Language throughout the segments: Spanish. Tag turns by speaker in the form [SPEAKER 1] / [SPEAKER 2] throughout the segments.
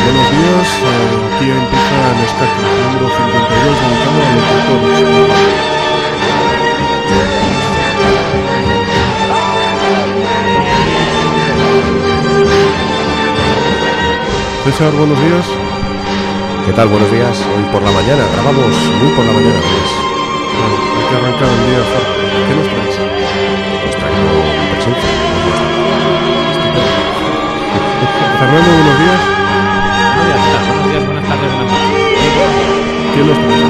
[SPEAKER 1] buenos días. Aquí empieza el escaque, número 52, dedicado a locutores. César, buenos días.
[SPEAKER 2] ¿Qué tal? Buenos días. Hoy por la mañana, grabamos muy por la mañana.
[SPEAKER 1] Bueno, hay que arrancar el día fuerte. ¿Qué nos traes?
[SPEAKER 2] Pues traigo presencia.
[SPEAKER 1] Fernando, buenos días.
[SPEAKER 3] Buenos días, buenas tardes, buenas noches.
[SPEAKER 1] ¿Qué nos traes?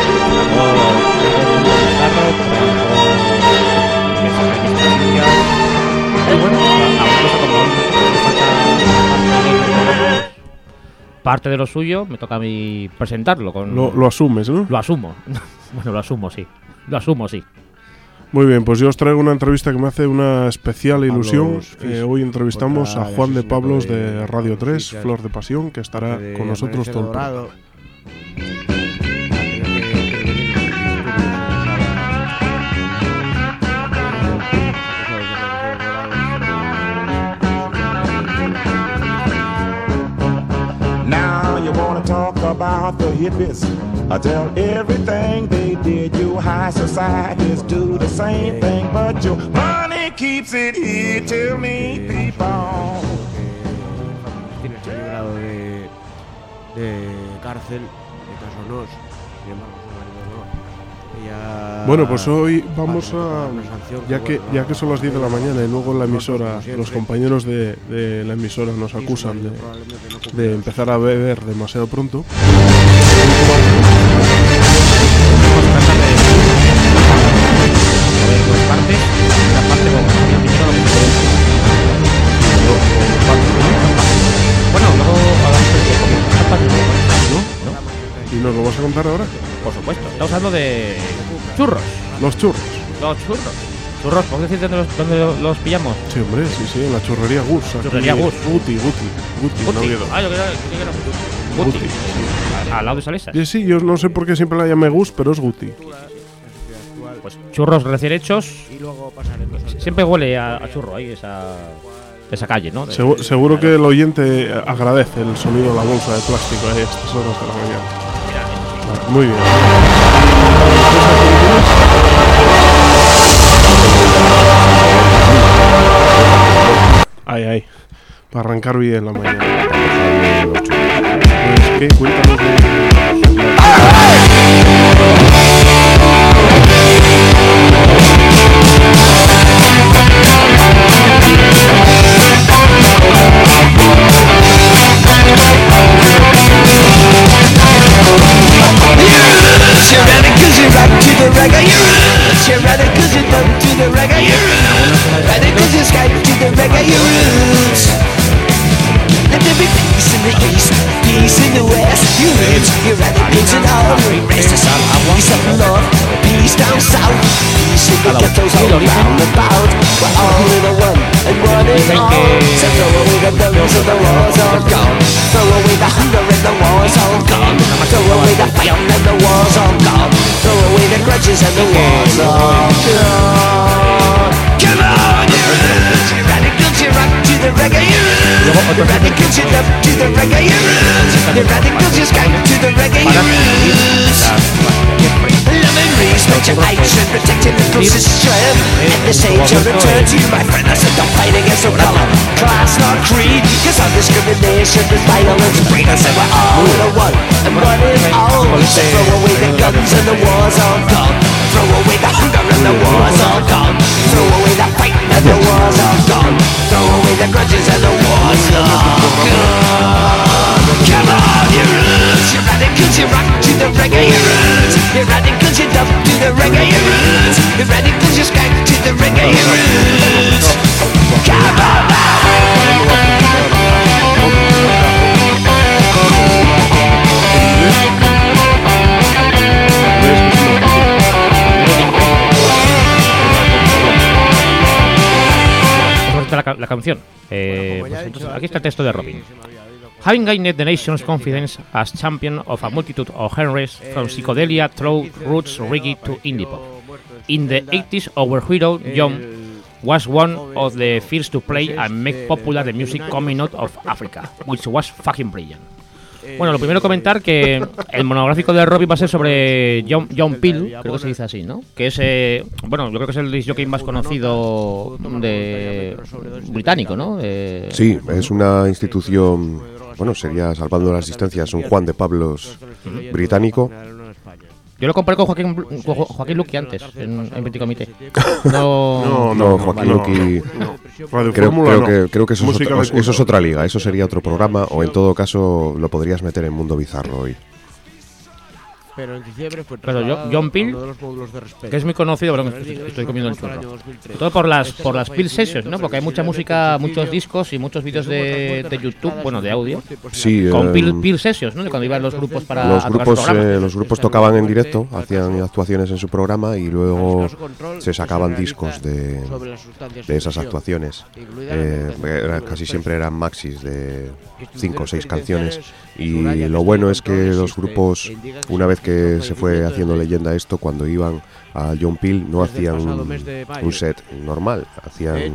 [SPEAKER 3] Parte de lo suyo, me toca a mí presentarlo.
[SPEAKER 1] Lo asumes, ¿no?
[SPEAKER 3] Lo asumo. Bueno, lo asumo, sí. Lo asumo, sí.
[SPEAKER 1] Muy bien, pues yo os traigo una entrevista que me hace una especial ilusión. Hoy entrevistamos a Juan de Pablos de Radio 3, Flor de Pasión, que estará con nosotros todo el programa.
[SPEAKER 4] Now you wanna talk about the hippies. I tell everything they did. You high societies do the same thing, but your money keeps it here. Tell me, people.
[SPEAKER 5] Tiene ese grado de cárcel, de caso no, sin embargo su marido no. Ella
[SPEAKER 1] Bueno, pues hoy vamos a, ya que son las 10 de la mañana y luego en la emisora, los compañeros de la emisora nos acusan de empezar a beber demasiado pronto. ¿Y nos lo vas a contar ahora?
[SPEAKER 3] Por supuesto, estamos hablando de churros.
[SPEAKER 1] Los churros.
[SPEAKER 3] Los churros. Churros, ¿puedes decir dónde los pillamos?
[SPEAKER 1] Sí, hombre, sí, en la churrería Gus.
[SPEAKER 3] Churrería Gus.
[SPEAKER 1] Guti, no Oviedo.
[SPEAKER 3] Ah, yo creo que era Guti. Al lado de Salesas.
[SPEAKER 1] Sí, yo no sé por qué siempre la llamé Gus, pero es Guti.
[SPEAKER 3] Pues churros recién hechos. Siempre huele a churro ahí, esa calle, ¿no?
[SPEAKER 1] Seguro que el oyente agradece el sonido de la bolsa de plástico a estas horas de la mañana. Muy bien. Ay, para arrancar bien la mañana. Pues, ¿qué? Cuéntanos de...
[SPEAKER 6] You're ready cause you're rock to the reggae, your roots. You're ready cause you're down to the reggae, your roots. Ready cause you're sky to the reggae, your roots. Let there be peace in the east, peace in the west. Your roots, you're ready cause you're all races. Peace up north, peace down south. Peace in the ghettos all around about. We're all in a one, and one is all. So throw away the guns and the war's all gone. Throw away the hunger and the war's all gone. Throw away the fight and the war's all gone. Throw away the grudges and the war's all gone. Come on, you're roots. You're radicals, you rock to the reggae, you're roots. You're radicals, you love to the reggae, you're roots. You're radicals, you skank to the reggae, you're roots. Love and respect your nation, protecting the closest strand. And this age of return to you, my friend. I said don't fight against no color, class, nor creed. Cause all discrimination is violence breed. I said we're all in a one, and one is all. So throw away the guns and the war's all gone. Throw away the hunger and the war's all gone. Throw away the fighting and the war's all gone. Throw away the grudges and the war's all gone. Come on, you roots. You're radicals, you rock to the reggae, you roots. You're radicals, you love to the reggae, you roots. You're radicals, you skank to the reggae, you roots. Come on now.
[SPEAKER 3] La canción. Pues entonces, aquí está el texto de Robin. Having gained the nation's confidence as champion of a multitude of genres, from psychedelia through roots reggae to indie pop. In the 80s, our hero, John, was one of the first to play and make popular the music coming out of Africa, which was fucking brilliant. Bueno, lo primero comentar que el monográfico de Robin va a ser sobre John Peel, creo que se dice así, ¿no? Que es, bueno, yo creo que es el disc jockey más conocido de británico, ¿no?
[SPEAKER 2] Sí, es una institución, bueno, sería, salvando las distancias, un Juan de Pablos británico.
[SPEAKER 3] Yo lo comparé con Joaquín Luqui antes, en Petit Comité.
[SPEAKER 2] No, Joaquín Luqui. Creo que eso es otra liga, eso sería otro programa, o en todo caso lo podrías meter en Mundo Bizarro hoy.
[SPEAKER 5] Pero en diciembre fue
[SPEAKER 3] John Peel, que es muy conocido, pero estoy comiendo el churro. Todo por las Peel Sessions, ¿no? Porque hay mucha música, muchos discos y muchos vídeos de YouTube, bueno, de audio.
[SPEAKER 2] Sí,
[SPEAKER 3] con Peel Sessions, ¿no? Cuando iban los grupos para
[SPEAKER 2] los grupos tocaban en directo, hacían actuaciones en su programa y luego se sacaban discos de esas actuaciones. Casi siempre eran maxis de 5 o 6 canciones. Y lo bueno es que los grupos, una vez que se fue haciendo leyenda esto, cuando iban a John Peel no hacían un set normal, hacían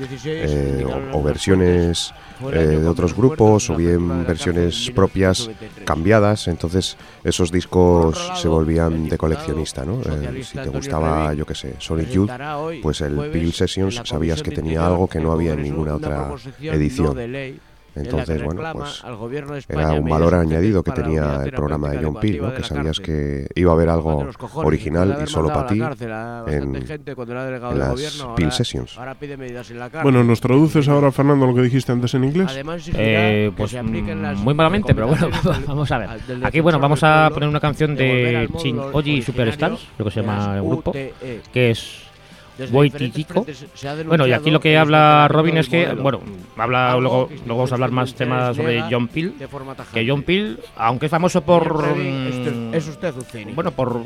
[SPEAKER 2] o versiones de otros grupos o bien versiones propias cambiadas. Entonces esos discos se volvían de coleccionista, ¿no? Si te gustaba, yo qué sé, Sonic Youth, pues el Peel Sessions sabías que tenía algo que no había en ninguna otra edición. Entonces, bueno, pues era un valor añadido que tenía el programa de John Peel, ¿no? Que sabías que iba a haber algo original y solo para ti en las Peel Sessions.
[SPEAKER 1] Bueno, ¿nos traduces ahora, Fernando, lo que dijiste antes en inglés?
[SPEAKER 3] Pues muy malamente, pero bueno, vamos a ver. Aquí, bueno, vamos a poner una canción de Chin Oji Superstars, creo que se llama el grupo, que es Boitichico. Bueno, y aquí lo que habla Robin es que, bueno, luego vamos a hablar más temas sobre John Peel. Que John Peel, aunque es famoso por
[SPEAKER 5] es usted un cínico.
[SPEAKER 3] Bueno, por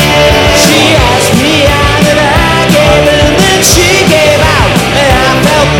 [SPEAKER 6] She gave out, and I felt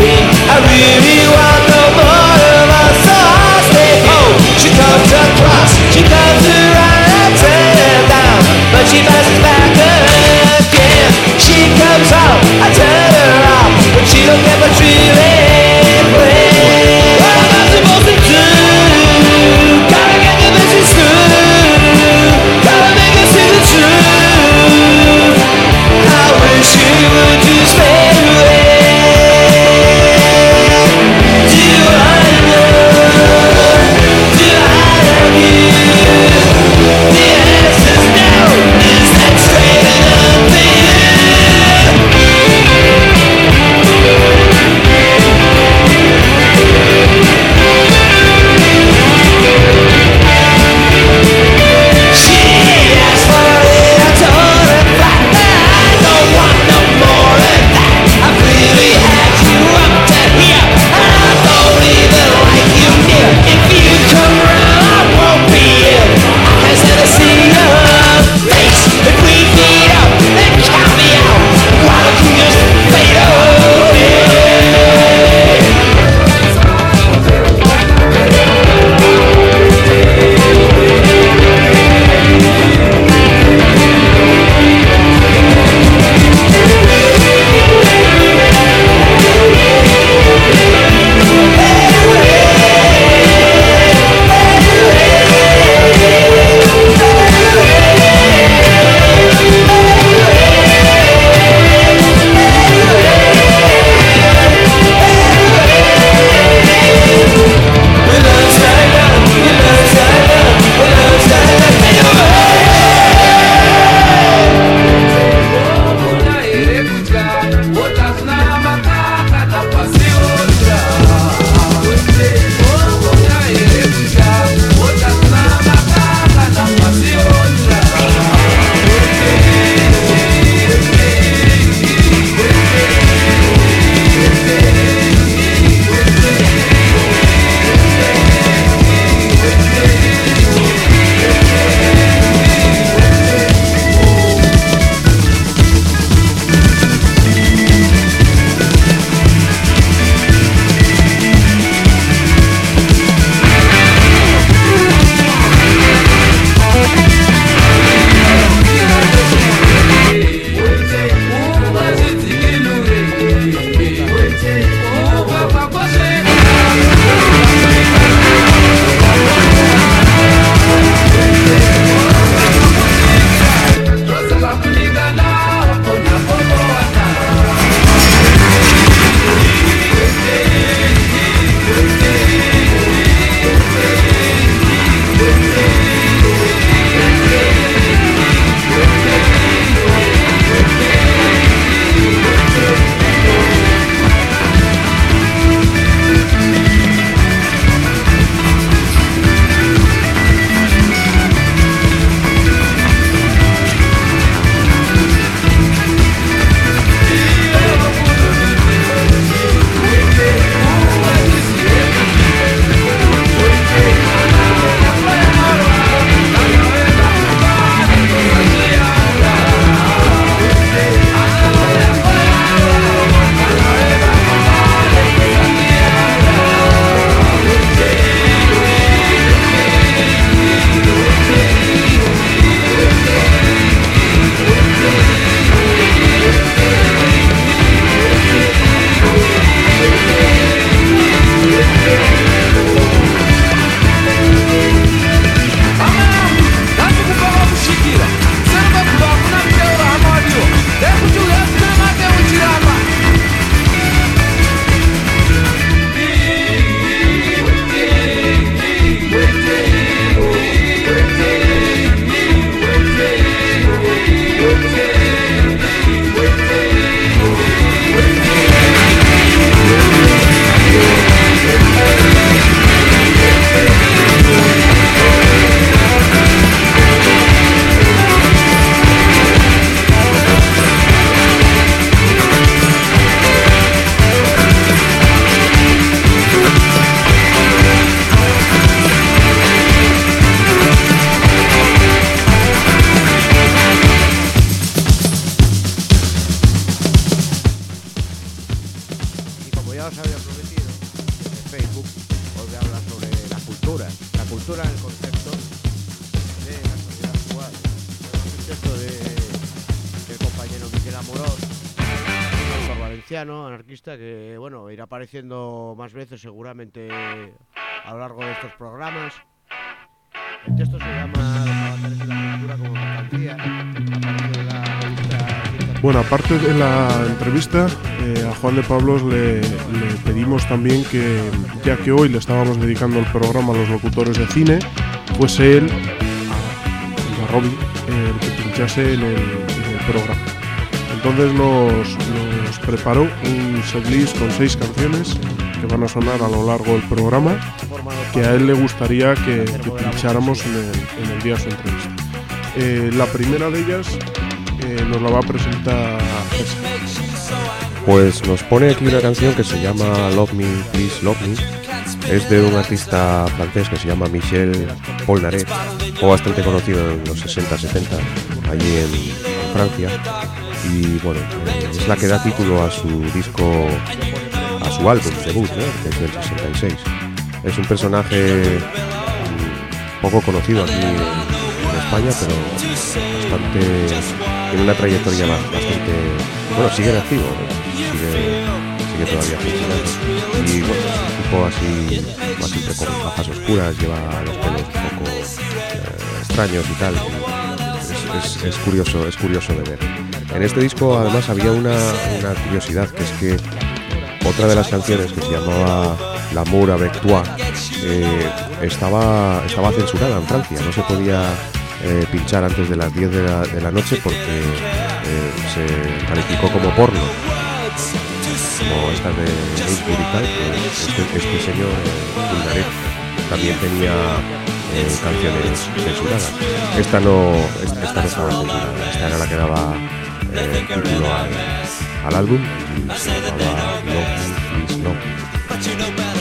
[SPEAKER 5] ya os había prometido, en Facebook os voy a hablar sobre la cultura en el concepto de la sociedad actual. El texto del compañero Miquel Amorós, un autor valenciano, anarquista, que bueno, irá apareciendo más veces seguramente a lo largo de estos programas. El texto se llama Los avatares de la cultura como mercancía. Aparece en la revista.
[SPEAKER 1] Bueno, aparte de la entrevista, a Juan de Pablos le pedimos también que, ya que hoy le estábamos dedicando el programa a los locutores de cine, fuese él, a Robin, el que pinchase en el programa. Entonces nos preparó un setlist con 6 canciones que van a sonar a lo largo del programa, que a él le gustaría que pincháramos en el día de su entrevista. La primera de ellas nos la va a presentar César.
[SPEAKER 2] Pues nos pone aquí una canción que se llama Love Me, Please Love Me. Es de un artista francés que se llama Michel Polnareff, o bastante conocido en los 60-70 allí en Francia. Y bueno, es la que da título a su disco, a su álbum debut, ¿no? Desde el 66. Es un personaje poco conocido aquí en España, pero tiene una trayectoria bastante, bueno, sigue en activo, ¿no? sigue todavía funcionando. Y bueno, es un tipo así, siempre con gafas oscuras, lleva los pelos un poco extraños y tal. Es curioso de ver. En este disco además había una curiosidad, que es que otra de las canciones, que se llamaba L'amour avec toi, estaba censurada en Francia. No se podía pinchar antes de las 10 de la noche porque se calificó como porno, como esta de Facebook y tal. Este señor Polnareff también tenía canciones censuradas. Esta no estaba censurada. Esta era la que daba título al álbum y se llamaba Love Me, Please Love Me.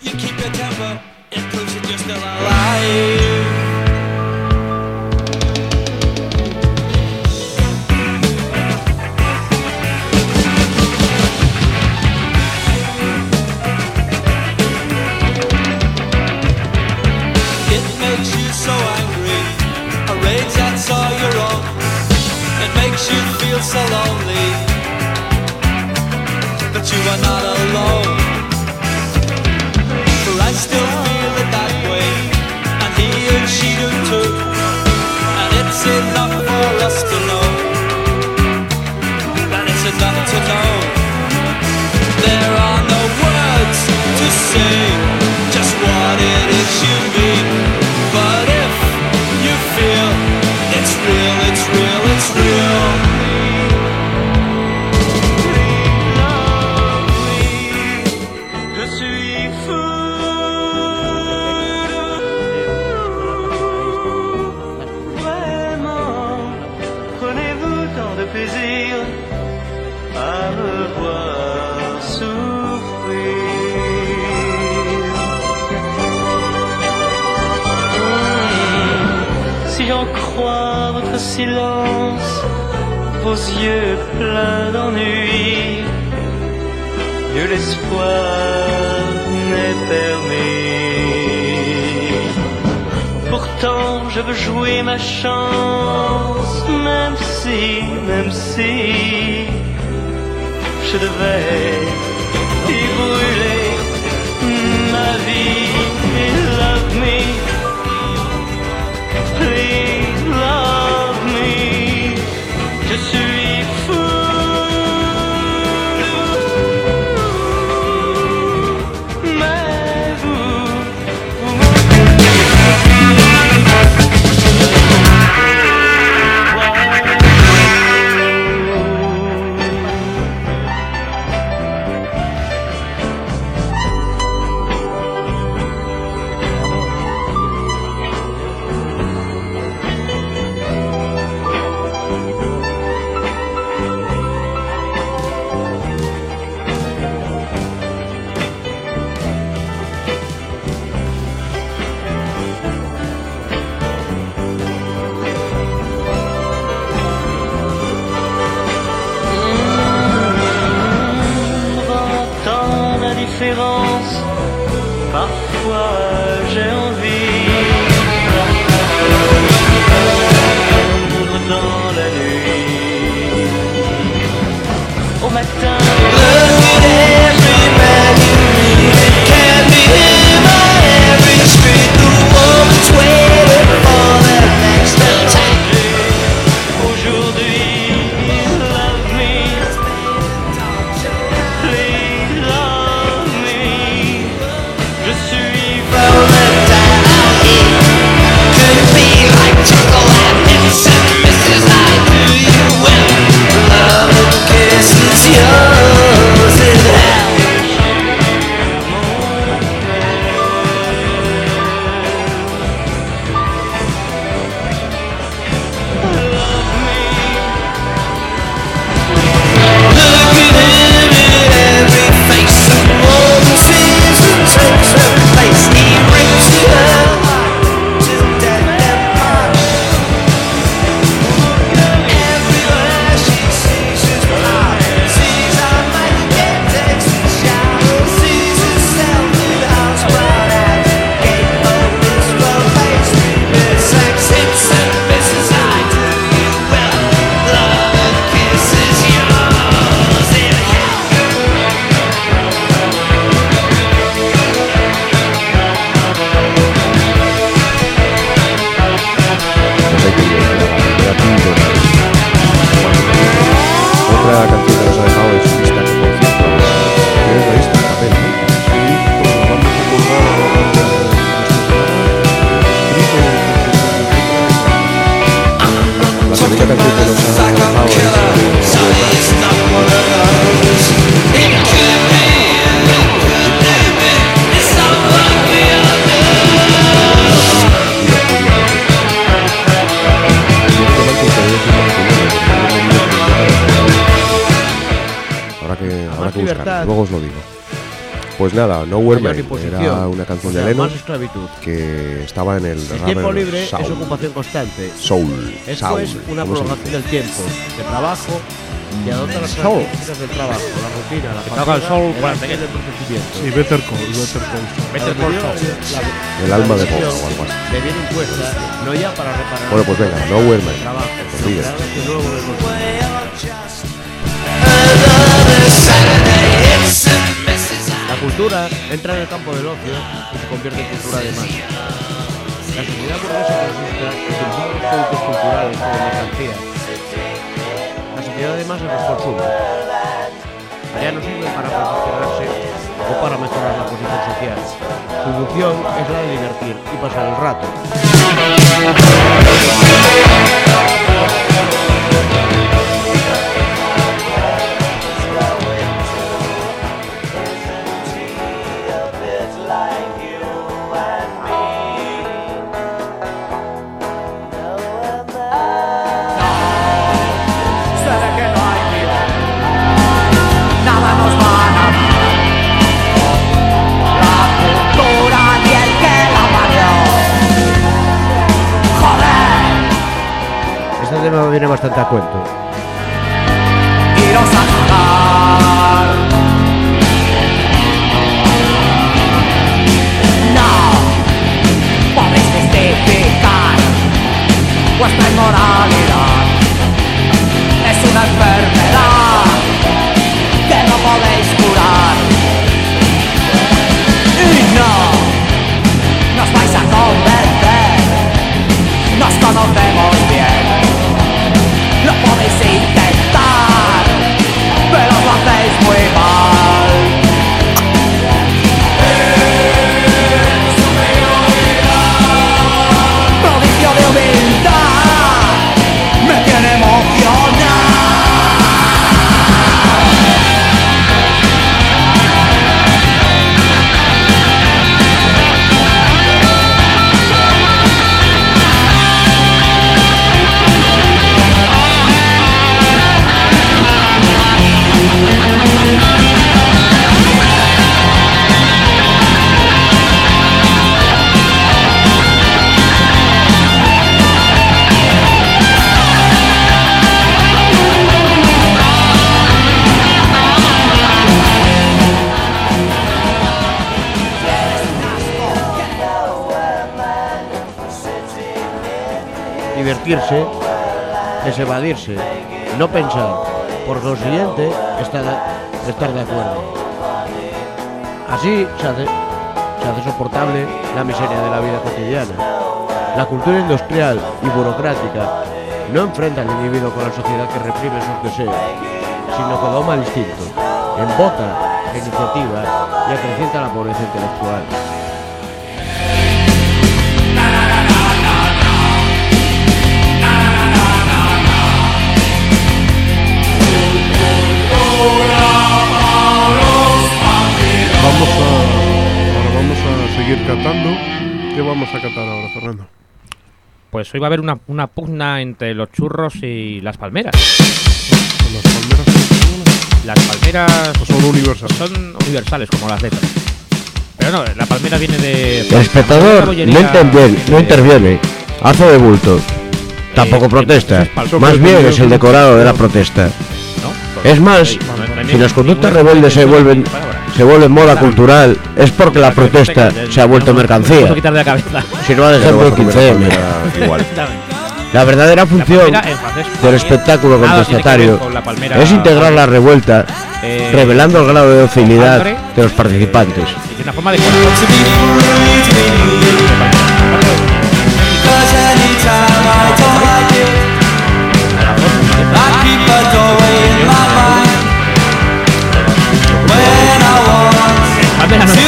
[SPEAKER 6] So lonely, but you are not alone. For I still feel it that way, and he and she do too. And it's enough for us to know, and it's enough to know. There are no words to say, just what it is you mean. But if you feel it's real, it's real, it's real. Silence, vos yeux pleins d'ennui, nul espoir n'est permis. Pourtant je veux jouer ma chance, même si je devais y brûler ma vie. Love me, please love me. Je suis fou, mais vous
[SPEAKER 7] indifférence. Parfois j'ai envie dans la nuit. Au matin, look at every man you meet. It can be him on every street. The woman's waiting for their next attack. Aujourd'hui, love me, please love me. Je suis volatile. Could it be like chocolate nips and Mrs. I do you well. Love and kisses yours in hell.
[SPEAKER 2] Otra canción que nos ha dejado es Lista, que por cierto, ¿tienes la lista? Papel, ¿no?
[SPEAKER 1] Sí, pues lo vamos a colgar a lo largo de esta semana.
[SPEAKER 2] La segunda canción que nos ha dejado es Habrá que buscarlo, luego os lo digo. Pues nada, Nowhere Man era una canción de Lennon que estaba en el
[SPEAKER 5] tiempo libre es ocupación constante.
[SPEAKER 2] Soul.
[SPEAKER 5] Esto es una prolongación del tiempo, de trabajo, que adopta las características del trabajo, la rutina, la
[SPEAKER 3] toca el soul
[SPEAKER 5] el procedimiento.
[SPEAKER 1] Sí, Better Call Saul.
[SPEAKER 2] El alma de Bob o algo así.
[SPEAKER 5] Le viene impuesta, no ya para reparar.
[SPEAKER 2] Bueno, pues venga, Nowhere Man.
[SPEAKER 5] Trabajo,
[SPEAKER 2] Sigue.
[SPEAKER 5] La cultura entra en el campo del ocio y se convierte en cultura de masa. La sociedad burguesa consiste en utilizar los productos culturales como mercancía. La sociedad de masas los consume. Ya no sirve para perfeccionarse o para mejorar la posición social. Su función es la de divertir y pasar el rato. Este tema viene bastante a cuento.
[SPEAKER 6] Iros a cagar. No podéis justificar vuestra inmoralidad. Es una enfermedad que no podéis curar. Y no nos vais a convencer. Nos conocemos bien. Lo podéis
[SPEAKER 5] Divertirse es evadirse, no pensar. Por consiguiente, estar de acuerdo. Así se hace soportable la miseria de la vida cotidiana. La cultura industrial y burocrática no enfrenta al individuo con la sociedad que reprime sus deseos, sino que doma el instinto, embota la iniciativa y acrecienta la pobreza intelectual.
[SPEAKER 1] Ahora vamos a seguir catando. ¿Qué vamos a catar ahora, Fernando?
[SPEAKER 3] Pues hoy va a haber una pugna entre los churros y las palmeras.
[SPEAKER 1] ¿Las palmeras son españolas?
[SPEAKER 3] Las palmeras
[SPEAKER 1] ¿O son universales?
[SPEAKER 3] son universales, como las letras. Pero no, la palmera viene de...
[SPEAKER 5] El espectador no interviene, hace de bulto. Tampoco protesta, más bien es el decorado de la protesta.
[SPEAKER 3] ¿no?
[SPEAKER 5] Es más, si las conductas rebeldes se vuelven moda cultural, es porque la protesta se ha vuelto mercancía.
[SPEAKER 3] Puedo quitar de la cabeza.
[SPEAKER 5] Si no, de ejemplo, el 15M.
[SPEAKER 2] Igual.
[SPEAKER 5] La verdadera función
[SPEAKER 3] La palmera en francés
[SPEAKER 5] del espectáculo
[SPEAKER 3] nada tiene que ver
[SPEAKER 5] contestatario
[SPEAKER 3] con la palmera
[SPEAKER 5] es integrar la revuelta, revelando el grado de docilidad
[SPEAKER 3] madre,
[SPEAKER 5] de los participantes.
[SPEAKER 3] y tiene una forma de palmera no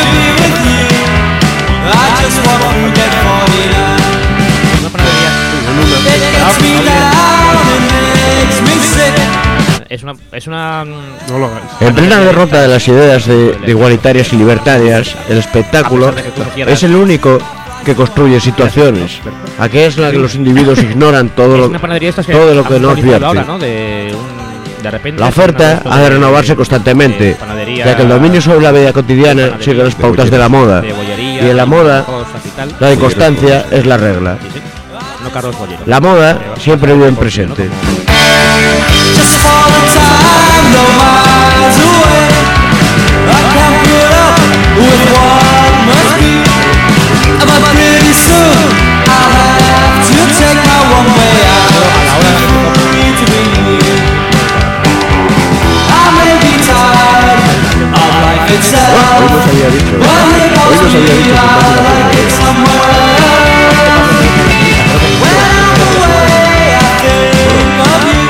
[SPEAKER 3] es una
[SPEAKER 1] No lo hagáis.
[SPEAKER 5] En plena derrota de las ideas de igualitarias y libertarias, el espectáculo es el único que construye situaciones, aquellas en las que los individuos ignoran todo
[SPEAKER 3] es
[SPEAKER 5] lo
[SPEAKER 3] una panadería estas
[SPEAKER 5] todo lo
[SPEAKER 3] han
[SPEAKER 5] que no
[SPEAKER 3] proliferado
[SPEAKER 5] advierte.
[SPEAKER 3] ahora, ¿no? De repente
[SPEAKER 5] La oferta ha de renovarse constantemente, ya que el dominio sobre la vida cotidiana sigue las pautas de la moda, y en la moda la inconstancia es la regla.
[SPEAKER 3] No Carlos Bollero.
[SPEAKER 5] La moda siempre vive en presente.
[SPEAKER 6] Just for the time, no miles away. I can't put up with what must be. But pretty soon I'll have to take my one way out. Free to be. I may be tired of life itself,
[SPEAKER 2] Hoy nos había dicho,
[SPEAKER 6] but it
[SPEAKER 2] hoy
[SPEAKER 6] must
[SPEAKER 2] nos había
[SPEAKER 6] be
[SPEAKER 2] dicho que más de la
[SPEAKER 6] like it somewhere. When I'm away, I think of you.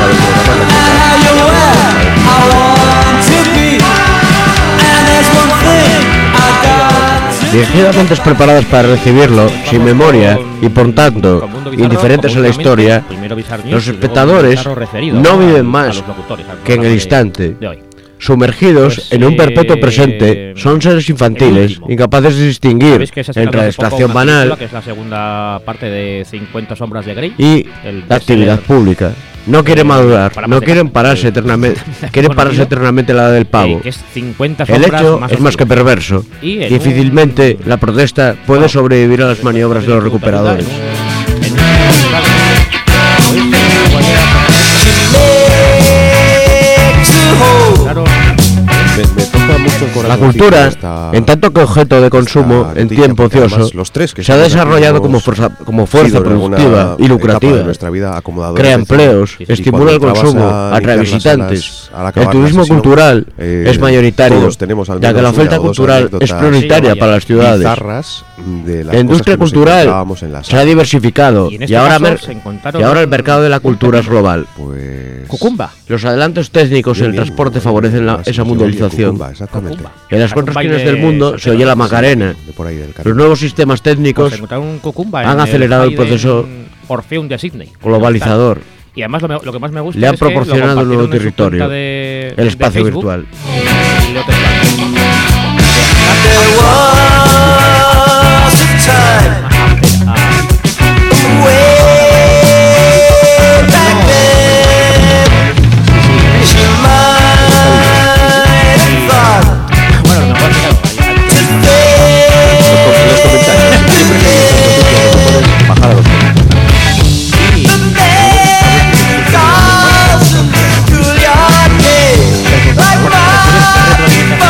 [SPEAKER 5] Dirigidas mentes preparadas para recibirlo, sin memoria y por tanto indiferentes a la historia, los espectadores no viven más que en el instante. Sumergidos en un perpetuo presente, son seres infantiles, incapaces de distinguir entre la distracción banal
[SPEAKER 3] que es la segunda parte de 50 sombras de Grey
[SPEAKER 5] y la actividad pública. No quieren madurar, no quieren pararse eternamente, quieren pararse eternamente la del pavo.
[SPEAKER 3] que es 50
[SPEAKER 5] El
[SPEAKER 3] sombras
[SPEAKER 5] hecho
[SPEAKER 3] más
[SPEAKER 5] es más que
[SPEAKER 3] oscuras.
[SPEAKER 5] perverso.
[SPEAKER 3] Y en
[SPEAKER 5] Difícilmente la protesta puede sobrevivir a las maniobras de los recuperadores.
[SPEAKER 3] Claro,
[SPEAKER 2] me toca mucho el corazón.
[SPEAKER 5] La cultura, en tanto que objeto de consumo en tiempo ocioso, se ha desarrollado como fuerza productiva y lucrativa. Crea empleos, estimula el consumo, atrae visitantes. El turismo cultural es mayoritario, ya que la oferta cultural es prioritaria para las ciudades. La industria cultural se ha diversificado
[SPEAKER 3] y en este
[SPEAKER 5] y ahora
[SPEAKER 3] caso se encontraron
[SPEAKER 5] el mercado de la cultura es global.
[SPEAKER 3] Cucumba.
[SPEAKER 5] Los adelantos técnicos en el transporte favorecen esa mundialización. En las cuatro esquinas del mundo se oye la Macarena. Los nuevos sistemas técnicos
[SPEAKER 3] Pues encontraron un Cucumba
[SPEAKER 5] han
[SPEAKER 3] en
[SPEAKER 5] acelerado el
[SPEAKER 3] Hayden
[SPEAKER 5] proceso
[SPEAKER 3] Orpheum de Sydney.
[SPEAKER 5] globalizador.
[SPEAKER 3] Y además lo que más me gusta
[SPEAKER 5] Le han
[SPEAKER 3] es que lo
[SPEAKER 5] proporcionado un nuevo
[SPEAKER 3] compartieron en su
[SPEAKER 5] territorio,
[SPEAKER 3] cuenta de
[SPEAKER 5] el espacio
[SPEAKER 3] Facebook
[SPEAKER 5] virtual.
[SPEAKER 3] y lo tendrán.
[SPEAKER 6] There was a time way back then. She might have thought
[SPEAKER 3] Bueno, lo mejor es que, claro,
[SPEAKER 6] to think calls and cool your day like mine.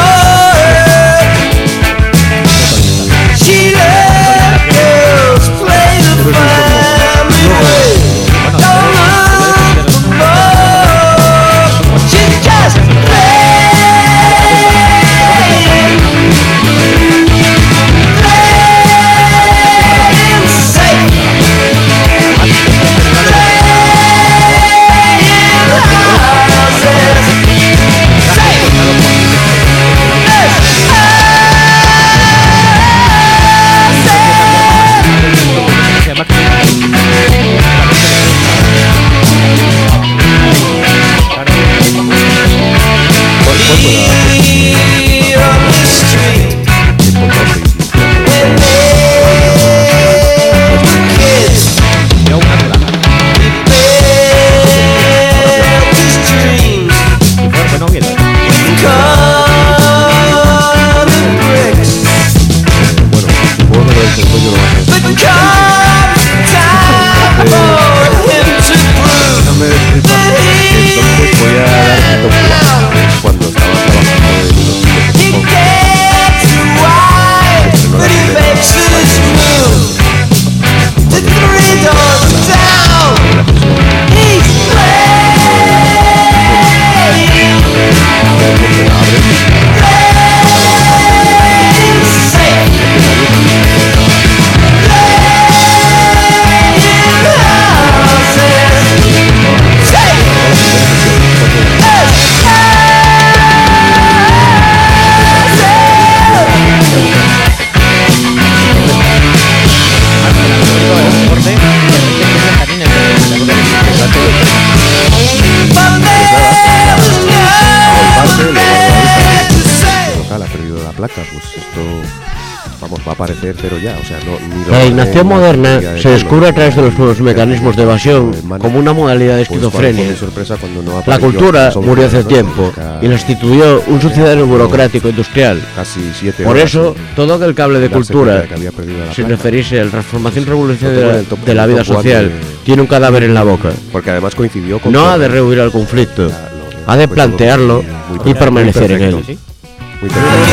[SPEAKER 2] placa, pues esto, vamos, va a aparecer, pero ya, o sea, ni
[SPEAKER 5] La inacción moderna se descubre a través de los nuevos mecanismos de evasión como una modalidad de esquizofrenia. La cultura murió hace tiempo y la instituyó un sucedáneo burocrático industrial. Por eso, todo aquel que hable de cultura, sin referirse a la transformación revolucionaria de la vida social, tiene un cadáver en la boca.
[SPEAKER 2] Porque además coincidió con...
[SPEAKER 5] No ha de rehuir al conflicto, ha de plantearlo y permanecer en él.
[SPEAKER 2] Muy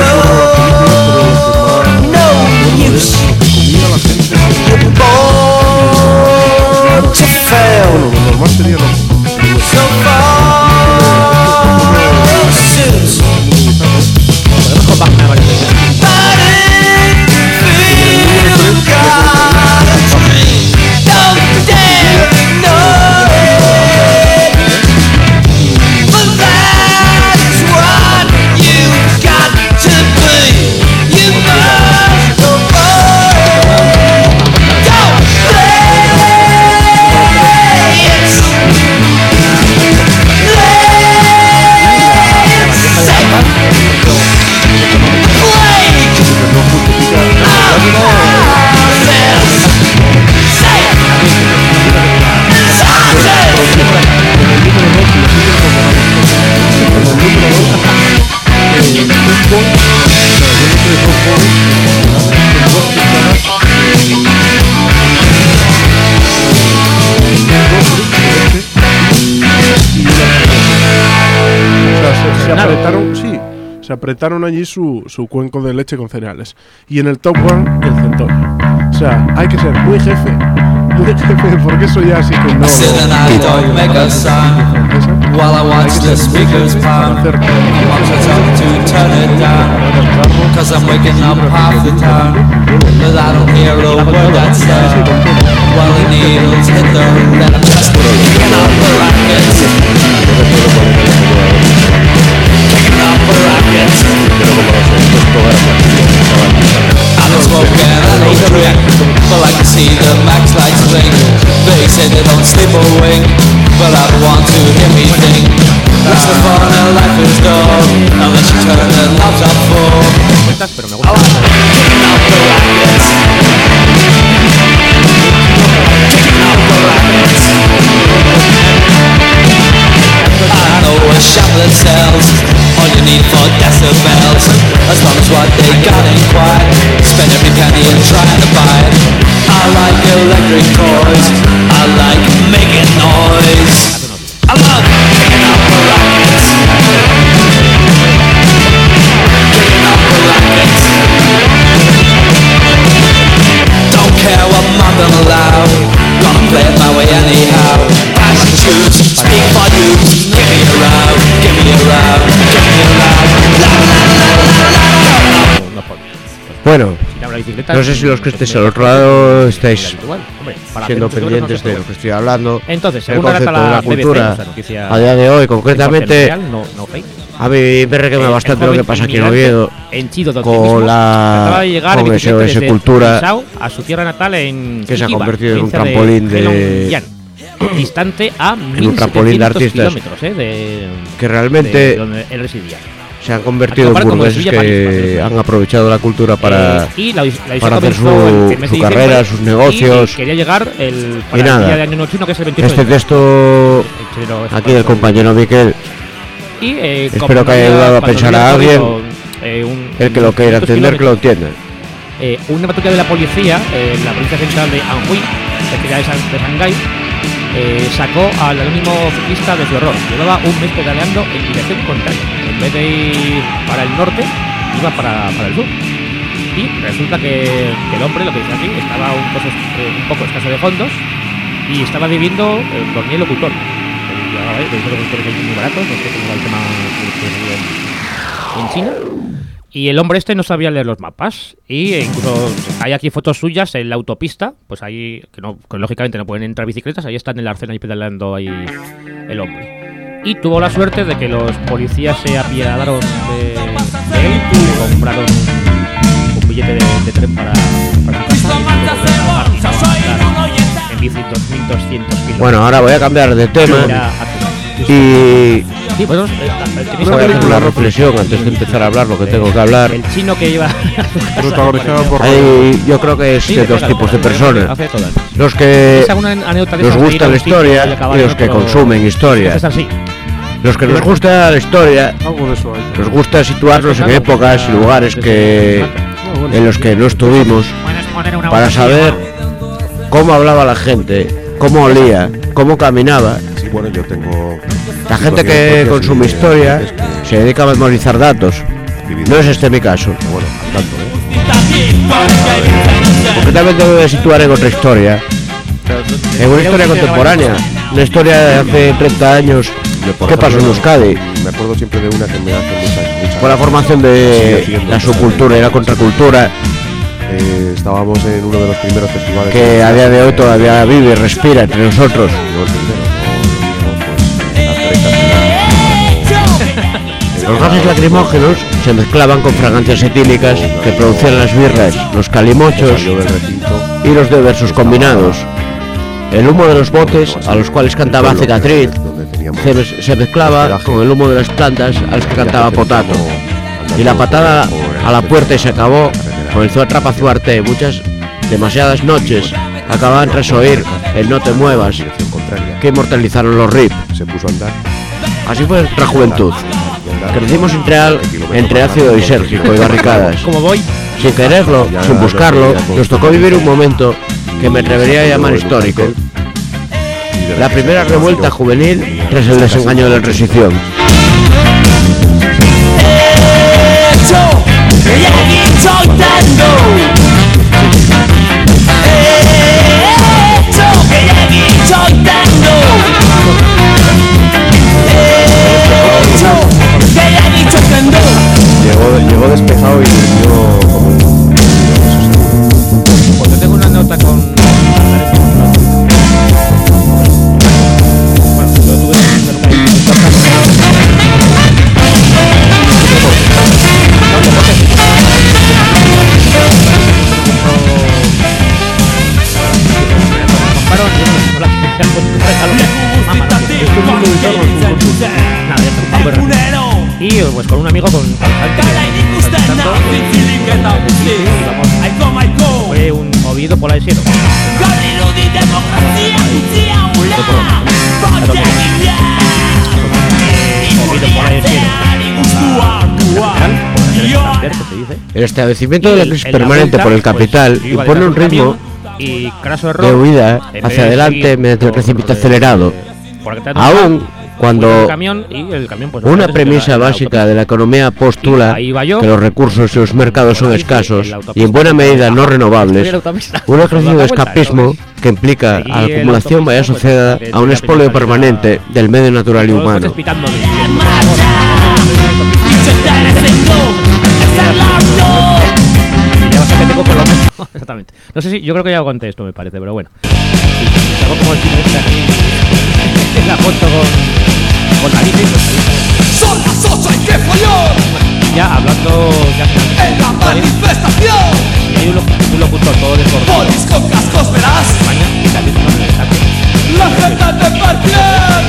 [SPEAKER 1] normal sería se apretaron allí su cuenco de leche con cereales. Y en el top one, el centollo. O sea, hay que ser muy jefe, porque eso ya sí que no.
[SPEAKER 8] While I watch the speakers pound, I want to tell them to turn it down, cause I'm waking up half the town, but I don't hear a word that's said. While the needles hit the red, I'm just kicking up the rackets, kicking up the rackets. I've been smoking and I drink, but I can see the max lights blink. They say they don't sleep or wink, but I don't want to hear me think. That's the fun and life is dull, unless you turn the knobs up full. I want to kicking up the rackets, kicking up the rackets. I know a shop that sells all you need for decibels, as long as what they got ain't quiet. Spend every penny and try to buy it. I like electric toys, I like making noise. I love kicking up the rackets, kicking up the rackets. Don't care what mom don't allow, gonna play it my way anyhow. Pass and choose, speak for you. Give me a round, give me a round, give me a round. La la la la la la.
[SPEAKER 5] Bueno, no sé si los que estéis al otro lado estáis siendo pendientes de lo que estoy hablando.
[SPEAKER 3] Entonces,
[SPEAKER 5] el
[SPEAKER 3] según
[SPEAKER 5] concepto de la
[SPEAKER 3] BBC,
[SPEAKER 5] cultura a día de hoy, concretamente, a mí me requeme bastante lo que pasa aquí en Oviedo con ese cultura
[SPEAKER 3] a su tierra natal en
[SPEAKER 5] que se ha
[SPEAKER 3] Iquibar,
[SPEAKER 5] convertido en un trampolín
[SPEAKER 3] distante a
[SPEAKER 5] un trampolín de artistas que realmente
[SPEAKER 3] de donde él residía.
[SPEAKER 5] Se han convertido en burgueses que han aprovechado la cultura para hacer su carrera, sus negocios.
[SPEAKER 3] Y quería llegar el
[SPEAKER 5] día
[SPEAKER 3] de año nuevo chino, que es el 28
[SPEAKER 5] este texto aquí del compañero Miquel, espero que haya ayudado a pensar a alguien, el que lo quiera entender, que lo entienda.
[SPEAKER 3] Una patrulla de la policía, la policía central de Anhui, cerca de Shanghái, sacó al anónimo ciclista de su error. Llevaba un mes pedaleando en dirección contraria. En vez de ir para el norte, iba para el sur. Y resulta que el hombre, lo que dice aquí, estaba un poco escaso de fondos y estaba viviendo con el locutor. Los locutores son muy baratos, no sé cómo va el tema en China. Y el hombre este no sabía leer los mapas. Y incluso hay aquí fotos suyas en la autopista. Pues ahí, que lógicamente no pueden entrar bicicletas. Ahí está en el arcén ahí pedaleando ahí el hombre. Y tuvo la suerte de que los policías se apiadaron de él y compraron un billete de tren para en bici 2.200 kilómetros.
[SPEAKER 5] Bueno, ahora voy a cambiar de tema y
[SPEAKER 3] Sí, pues
[SPEAKER 5] Voy a hacer una reflexión antes de empezar a hablar lo que tengo que hablar.
[SPEAKER 3] el chino que iba
[SPEAKER 1] Protagonizada por
[SPEAKER 5] Yo creo que es de dos tipos de personas.
[SPEAKER 3] hace todas.
[SPEAKER 5] Los que
[SPEAKER 3] ¿Tienes alguna anécdota de
[SPEAKER 5] nos
[SPEAKER 3] esas de ir
[SPEAKER 5] gusta
[SPEAKER 3] a un
[SPEAKER 5] la
[SPEAKER 3] sitio
[SPEAKER 5] historia
[SPEAKER 3] y acabar
[SPEAKER 5] y
[SPEAKER 3] en
[SPEAKER 5] los que
[SPEAKER 3] otro?
[SPEAKER 5] consumen historia.
[SPEAKER 3] Es así.
[SPEAKER 5] Los que nos gusta la historia,
[SPEAKER 1] algo de eso hay.
[SPEAKER 5] nos gusta situarnos en épocas y lugares en los que no estuvimos para saber cómo hablaba la gente, cómo olía, cómo caminaba.
[SPEAKER 2] Sí, bueno, yo tengo...
[SPEAKER 5] La gente que consume historia se dedica a memorizar datos. No es este mi caso.
[SPEAKER 2] Bueno, tanto,
[SPEAKER 5] Porque también te voy a situar en otra historia. En una historia contemporánea. Una historia de hace 30 años. ¿Qué pasó en Euskadi?
[SPEAKER 2] Me acuerdo siempre de una que me hace mucha
[SPEAKER 5] Con la formación de la subcultura y la contracultura,
[SPEAKER 2] estábamos en uno de los primeros festivales
[SPEAKER 5] que a día de hoy todavía vive y respira entre nosotros.
[SPEAKER 2] No el primero,
[SPEAKER 5] Los gases lacrimógenos se mezclaban con fragancias etílicas que producían las birras, los calimochos
[SPEAKER 2] salió del recinto
[SPEAKER 5] y los diversos combinados. El humo de los botes, a los cuales cantaba Cicatriz,
[SPEAKER 2] donde teníamos
[SPEAKER 5] se mezclaba con el humo de las plantas a las que cantaba Potato. Y la patada a la puerta y se acabó comenzó a trapazuarte. Demasiadas noches acababan tras oír el No te muevas,
[SPEAKER 2] dirección contraria.
[SPEAKER 5] que inmortalizaron los RIP.
[SPEAKER 2] Se puso a andar.
[SPEAKER 5] Así fue nuestra juventud. Crecimos entre ácido lisérgico y barricadas.
[SPEAKER 3] Como voy,
[SPEAKER 5] Sin quererlo, sin buscarlo, nos tocó vivir un momento que me atrevería a llamar histórico. La primera revuelta juvenil tras el desengaño de la transición.
[SPEAKER 2] Llegó despejado y yo como
[SPEAKER 3] pues yo tengo una nota con... Bueno, yo tuve y pues con un amigo con fue un Oviedo por la Siero.
[SPEAKER 5] El establecimiento de la crisis permanente por el capital impone un ritmo
[SPEAKER 3] y craso
[SPEAKER 5] de huida hacia adelante mediante el crecimiento acelerado, aún cuando una premisa básica de la economía postula que los recursos y los mercados son escasos y en buena medida no renovables, un ejercicio de escapismo que implica a la acumulación vaya asociada a un expolio permanente del medio natural y humano.
[SPEAKER 3] Exactamente. No sé si, yo creo que ya aguanté esto, me parece, pero bueno. Hago como el cine la foto con narices.
[SPEAKER 8] Son las 8 y qué follón.
[SPEAKER 3] Ya hablando ya
[SPEAKER 8] en la manifestación.
[SPEAKER 3] Y hay un locutor todo de forma.
[SPEAKER 8] Polis con cascos verás.
[SPEAKER 3] España y también no me destaque.
[SPEAKER 8] La gente de Partier.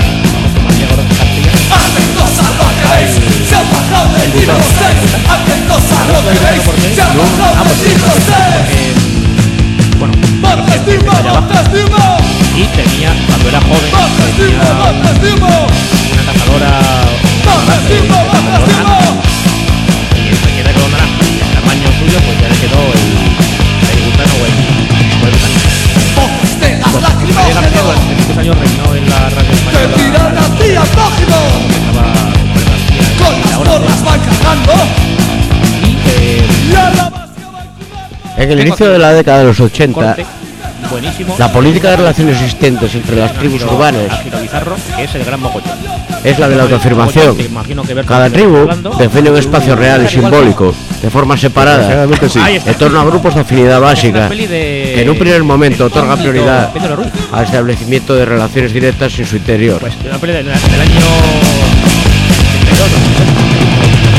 [SPEAKER 8] Atentos a lo que veis. Se han bajado del libro 6. Atentos a lo que veis. Se han bajado del libro 6.
[SPEAKER 3] Bueno,
[SPEAKER 8] ¡Botes de humo! ¡Botes de humo!
[SPEAKER 3] y tenía, cuando era joven,
[SPEAKER 8] ¡Botes de humo! ¡Botes de humo!
[SPEAKER 3] una cazadora
[SPEAKER 8] ¡Botes de humo! ¡Botes de humo!
[SPEAKER 3] y se queda con naranja y el tamaño suyo pues ya le quedó el gusano o el gusano.
[SPEAKER 8] ¡Botes de las
[SPEAKER 3] García
[SPEAKER 8] lacrimógenos!
[SPEAKER 3] durante muchos años reinó en la radio
[SPEAKER 8] ¡Que
[SPEAKER 3] española.
[SPEAKER 8] tiran a ti andrógeno!
[SPEAKER 3] Estaba Juan García
[SPEAKER 8] ¡Con las porras van cargando!
[SPEAKER 3] y
[SPEAKER 8] ¡Y a la vacía!
[SPEAKER 5] En el inicio de la década de los 80,
[SPEAKER 3] corte buenísimo.
[SPEAKER 5] la política de relaciones existentes entre las tribus urbanas
[SPEAKER 3] Ágito Bizarro, que es el gran mogollón.
[SPEAKER 5] es la de la autoafirmación.
[SPEAKER 3] Que imagino que Berto
[SPEAKER 5] Cada
[SPEAKER 3] está
[SPEAKER 5] tribu
[SPEAKER 3] hablando.
[SPEAKER 5] define un espacio real y simbólico, de forma separada,
[SPEAKER 2] Desgraciadamente sí.
[SPEAKER 3] Ahí está.
[SPEAKER 5] en torno a grupos de afinidad
[SPEAKER 3] Es una
[SPEAKER 5] básica,
[SPEAKER 3] peli de-
[SPEAKER 5] que en un primer momento otorga prioridad
[SPEAKER 3] Pedro Ruiz.
[SPEAKER 5] al establecimiento de relaciones directas en su interior.
[SPEAKER 3] Pues una peli del año 82.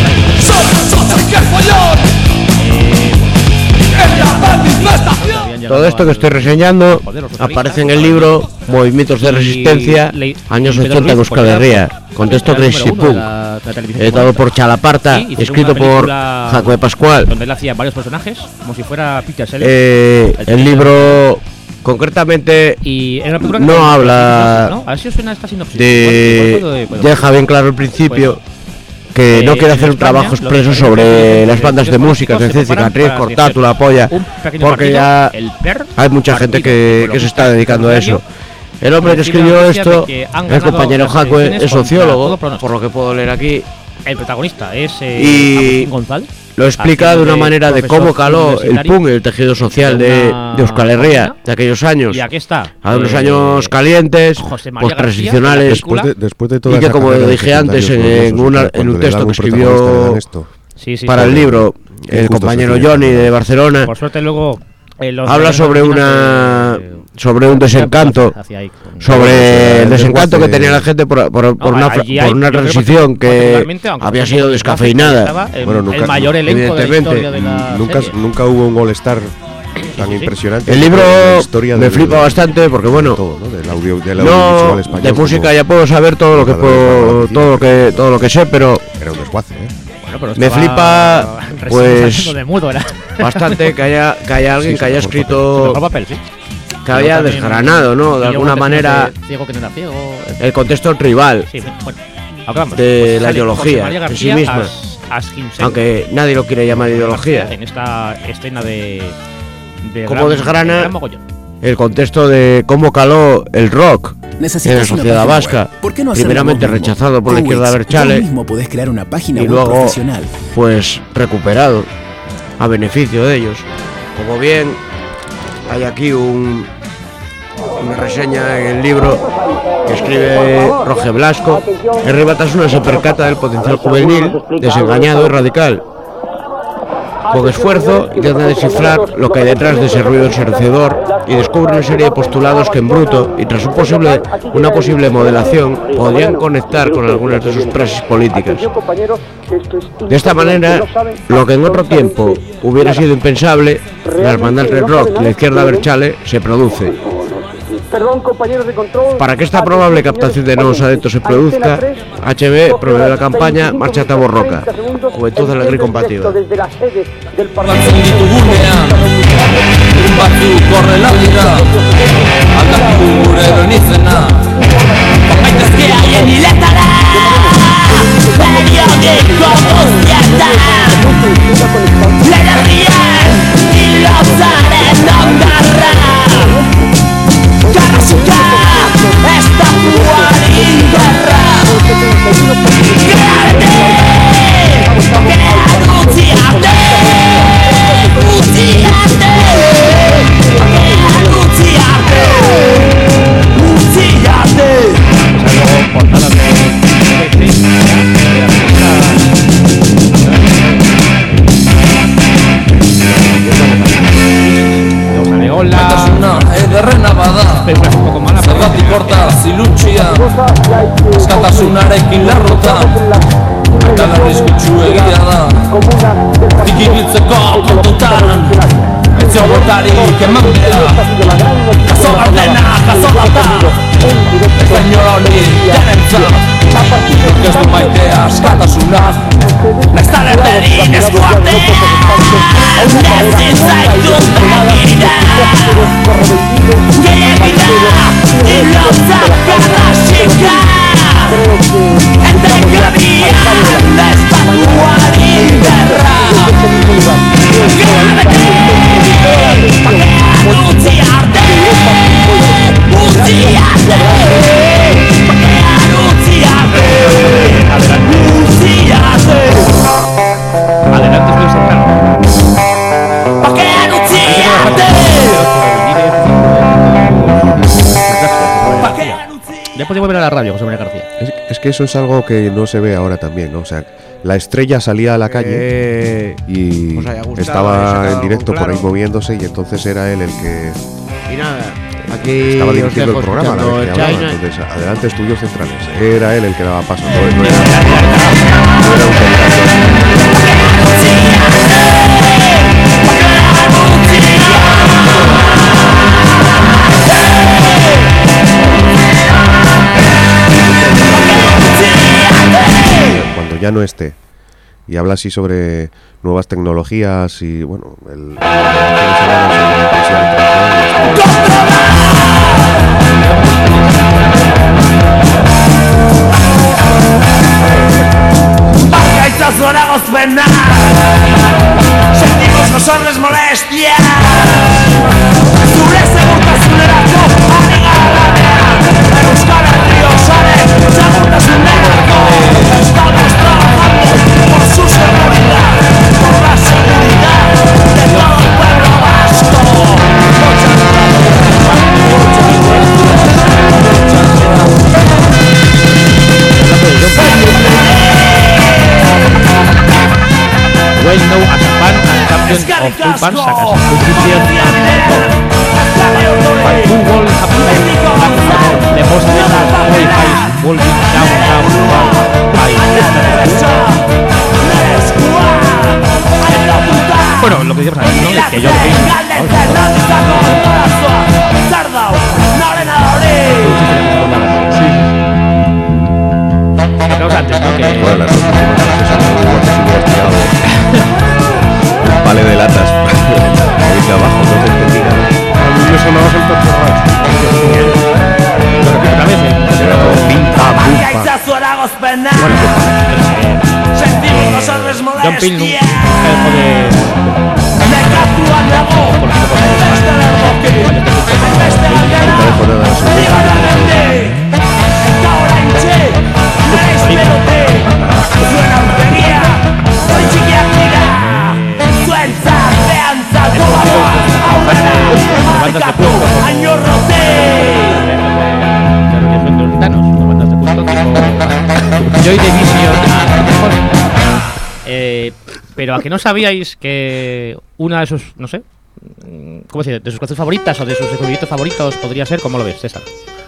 [SPEAKER 8] ¡Son las 8 y qué follón! ¡En la manifestación!
[SPEAKER 3] Habían
[SPEAKER 5] Todo esto que estoy reseñando aparece en el libro Movimientos de Resistencia, años 80 en Euskal Herria, contexto Crazy Punk, editado por Chalaparta, escrito por Jacob Pascual.
[SPEAKER 3] Donde él hacía varios personajes, como si fuera Peter Sellers.
[SPEAKER 5] El libro concretamente no habla
[SPEAKER 3] A ver si os suena esta sinopsis.
[SPEAKER 5] Deja bien claro al principio que no quiere hacer un trabajo expreso sobre las bandas de música, es decir, Cicatriz, Cortatu, La Polla, porque ya hay mucha gente que se está dedicando a eso. El hombre que escribió esto, el compañero Jacob, es sociólogo, por lo que puedo leer aquí.
[SPEAKER 3] El protagonista es
[SPEAKER 5] y
[SPEAKER 3] González.
[SPEAKER 5] Lo explica de una manera de cómo caló el punk, el tejido social de Euskal Herria de aquellos años.
[SPEAKER 3] Y aquí está.
[SPEAKER 5] A unos años calientes, post-transicionales,
[SPEAKER 2] después de toda
[SPEAKER 5] y que, como dije antes, en un texto que escribió para el libro el compañero Johnny de Barcelona,
[SPEAKER 3] por suerte luego
[SPEAKER 5] habla sobre un desencanto, sobre el desencanto que tenía la gente por una transición que había sido descafeinada.
[SPEAKER 2] Bueno, nunca,
[SPEAKER 3] el mayor elenco de la historia de la
[SPEAKER 2] nunca hubo un All-Star tan impresionante.
[SPEAKER 5] El libro me flipa bastante porque, bueno,
[SPEAKER 2] todo, ¿no? Del audiovisual español,
[SPEAKER 5] de música ya puedo saber todo lo que sé, pero
[SPEAKER 2] era un desguace,
[SPEAKER 5] me flipa pues bastante que haya alguien que haya escrito, que haya desgranado, ¿no? De alguna manera el contexto tribal de la ideología en sí misma, aunque nadie lo quiere llamar ideología.
[SPEAKER 3] En esta escena de
[SPEAKER 5] cómo desgrana el contexto de cómo caló el rock en la sociedad vasca, primeramente rechazado por la izquierda abertzale y luego pues recuperado a beneficio de ellos. Como bien hay aquí una reseña en el libro que escribe Roge Blasco, Herri Batasuna se percata del potencial juvenil desengañado y radical. Con esfuerzo intenta descifrar lo que hay detrás de ese ruido ensordecedor y descubre una serie de postulados que en bruto y tras una posible modelación podrían conectar con algunas de sus praxis políticas. De esta manera, lo que en otro tiempo hubiera sido impensable, la hermandad del rock y la izquierda abertzale se produce. Para que esta probable captación de nuevos adeptos se produzca, HB promueve la campaña Marcha Taborroca, Juventud Alegre y Combativa.
[SPEAKER 8] Askatasunarekin larrota Akala riskutsu egia da Dikibiltzeko kontutan Etzio botarik eman behar Kaso gardena, kaso data Ez da inola honi jarentzat Ez du maitea askatasunak Nesta lerderin eskuartean Ezin zaituz begira Gehiagina Ilautzak garrasika Eta gabian estatuan inderra Gabete Bakean utzi arte Utzi arte Bakean utzi arte Utzi arte
[SPEAKER 3] Adelante, estoy sentado.
[SPEAKER 8] Bakean utzi arte
[SPEAKER 3] Ya podemos volver a la radio, José María García.
[SPEAKER 2] Es que eso es algo que no se ve ahora también, ¿no? O sea, la estrella salía a la calle y estaba en directo por ahí moviéndose y entonces era él el que
[SPEAKER 5] Y nada, aquí
[SPEAKER 2] estaba dirigiendo el programa,
[SPEAKER 5] escuchando
[SPEAKER 2] el que hablaba.
[SPEAKER 5] China.
[SPEAKER 2] Entonces, adelante, estudios centrales. Era él el que daba paso, no era un candidato. ya no esté. Y habla así sobre nuevas tecnologías y, bueno,
[SPEAKER 6] Zora gozpena sentimos nosotros molestia zure segurtasunerako ari gara lanean Euskal Herria osaren segurtasunerako estamos trabajando por su seguridad por la seguridad de todo el pueblo vasco
[SPEAKER 3] well known as a fan and champion of full fans such as Christian but who will have played the most famous qualifiers involving downtown by bueno, lo que decíamos antes, ¿no? Es que John Payne antes, ¿no? Que
[SPEAKER 2] bueno, las dos últimas un vale de latas ahí abajo, no te entendí nada.
[SPEAKER 1] A mí me sonaba el Torcerras.
[SPEAKER 3] Lo repito otra vez,
[SPEAKER 2] era todo pinta,
[SPEAKER 3] John Payne nunca dejó de Joy Division, pero a que no sabíais que una de sus, no sé, ¿cómo se dice? De sus canciones favoritas o de sus descubrimientos favoritos podría ser, ¿cómo lo ves, César?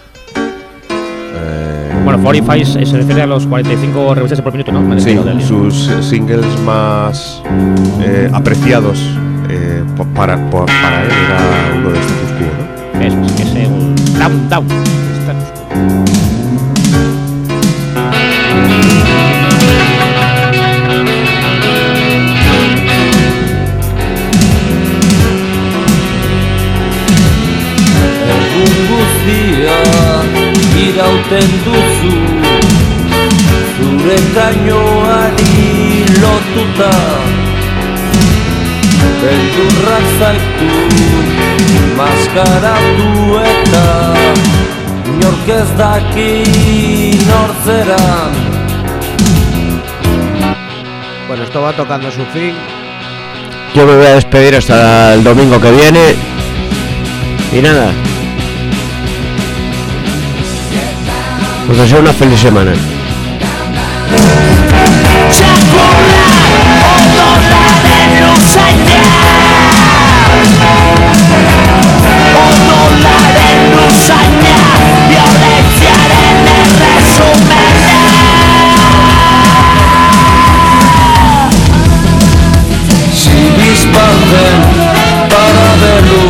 [SPEAKER 3] Bueno, 45 se refiere a los 45 revoluciones por minuto, ¿no?
[SPEAKER 2] Sí, sus singles más apreciados para él era uno de Status Quo, ¿no?
[SPEAKER 3] Eso, es que es el Down. Status Quo.
[SPEAKER 8] irauten duzu zure kainoari lotuta beldurrak zaitu maskaratu eta inork ez daki nortzeran.
[SPEAKER 5] Bueno, esto va tocando su fin.
[SPEAKER 9] Yo me voy a despedir hasta el domingo que viene y nada, os deseo una feliz semana.
[SPEAKER 8] Si disparten para verlo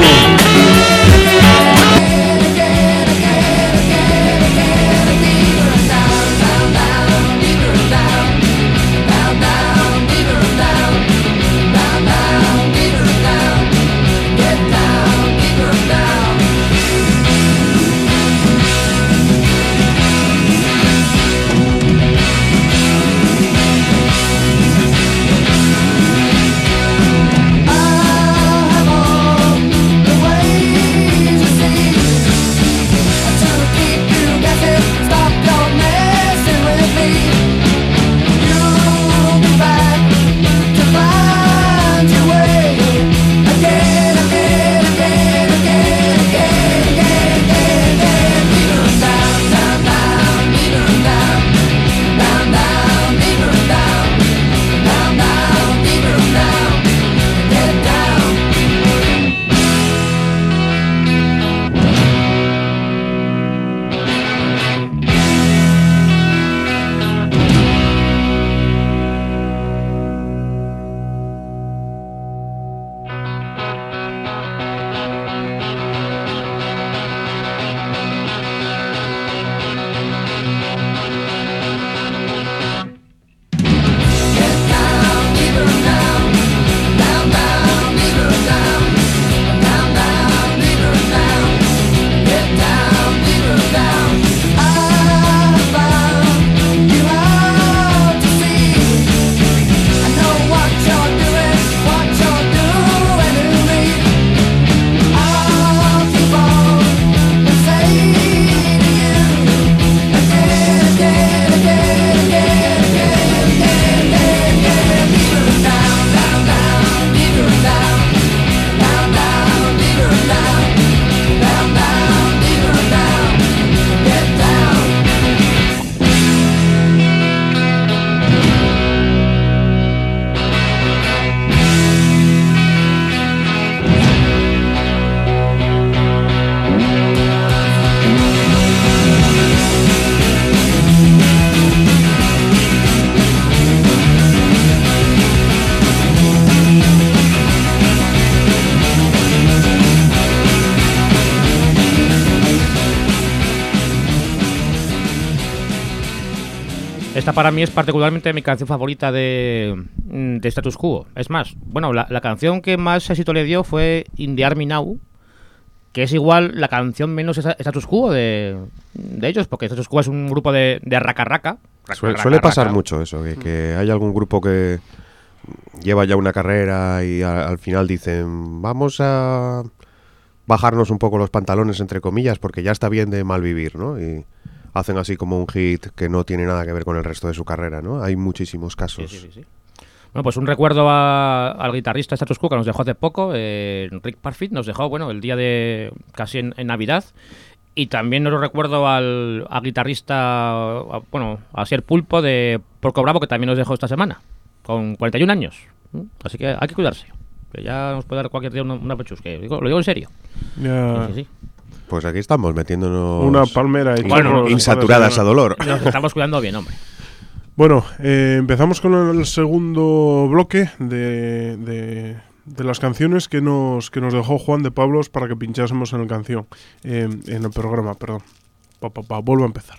[SPEAKER 3] esta para mí es particularmente mi canción favorita de Status Quo. Es más, bueno, la canción que más éxito le dio fue In the Army Now, que es igual la canción menos Status Quo de ellos, porque Status Quo es un grupo de raca.
[SPEAKER 2] Suele pasar mucho eso, que hay algún grupo que lleva ya una carrera y al final dicen, vamos a bajarnos un poco los pantalones, entre comillas, porque ya está bien de malvivir, ¿no? Y hacen así como un hit que no tiene nada que ver con el resto de su carrera, ¿no? Hay muchísimos casos.
[SPEAKER 3] Sí. Bueno, pues un recuerdo al guitarrista Status Quo que nos dejó hace poco, Rick Parfitt, nos dejó, bueno, el día de casi en Navidad. Y también nos lo recuerdo al guitarrista, a Sier Pulpo de Porco Bravo, que también nos dejó esta semana, con 41 años. Así que hay que cuidarse, que ya nos puede dar cualquier día una pechusque. Lo digo en serio.
[SPEAKER 1] Ya.
[SPEAKER 3] Sí.
[SPEAKER 2] Pues aquí estamos metiéndonos
[SPEAKER 1] una palmera y
[SPEAKER 2] insaturadas a dolor.
[SPEAKER 3] Nos estamos cuidando bien, hombre.
[SPEAKER 1] Bueno, empezamos con el segundo bloque de las canciones que nos dejó Juan de Pablos para que pinchásemos en el programa, perdón. Vuelvo a empezar.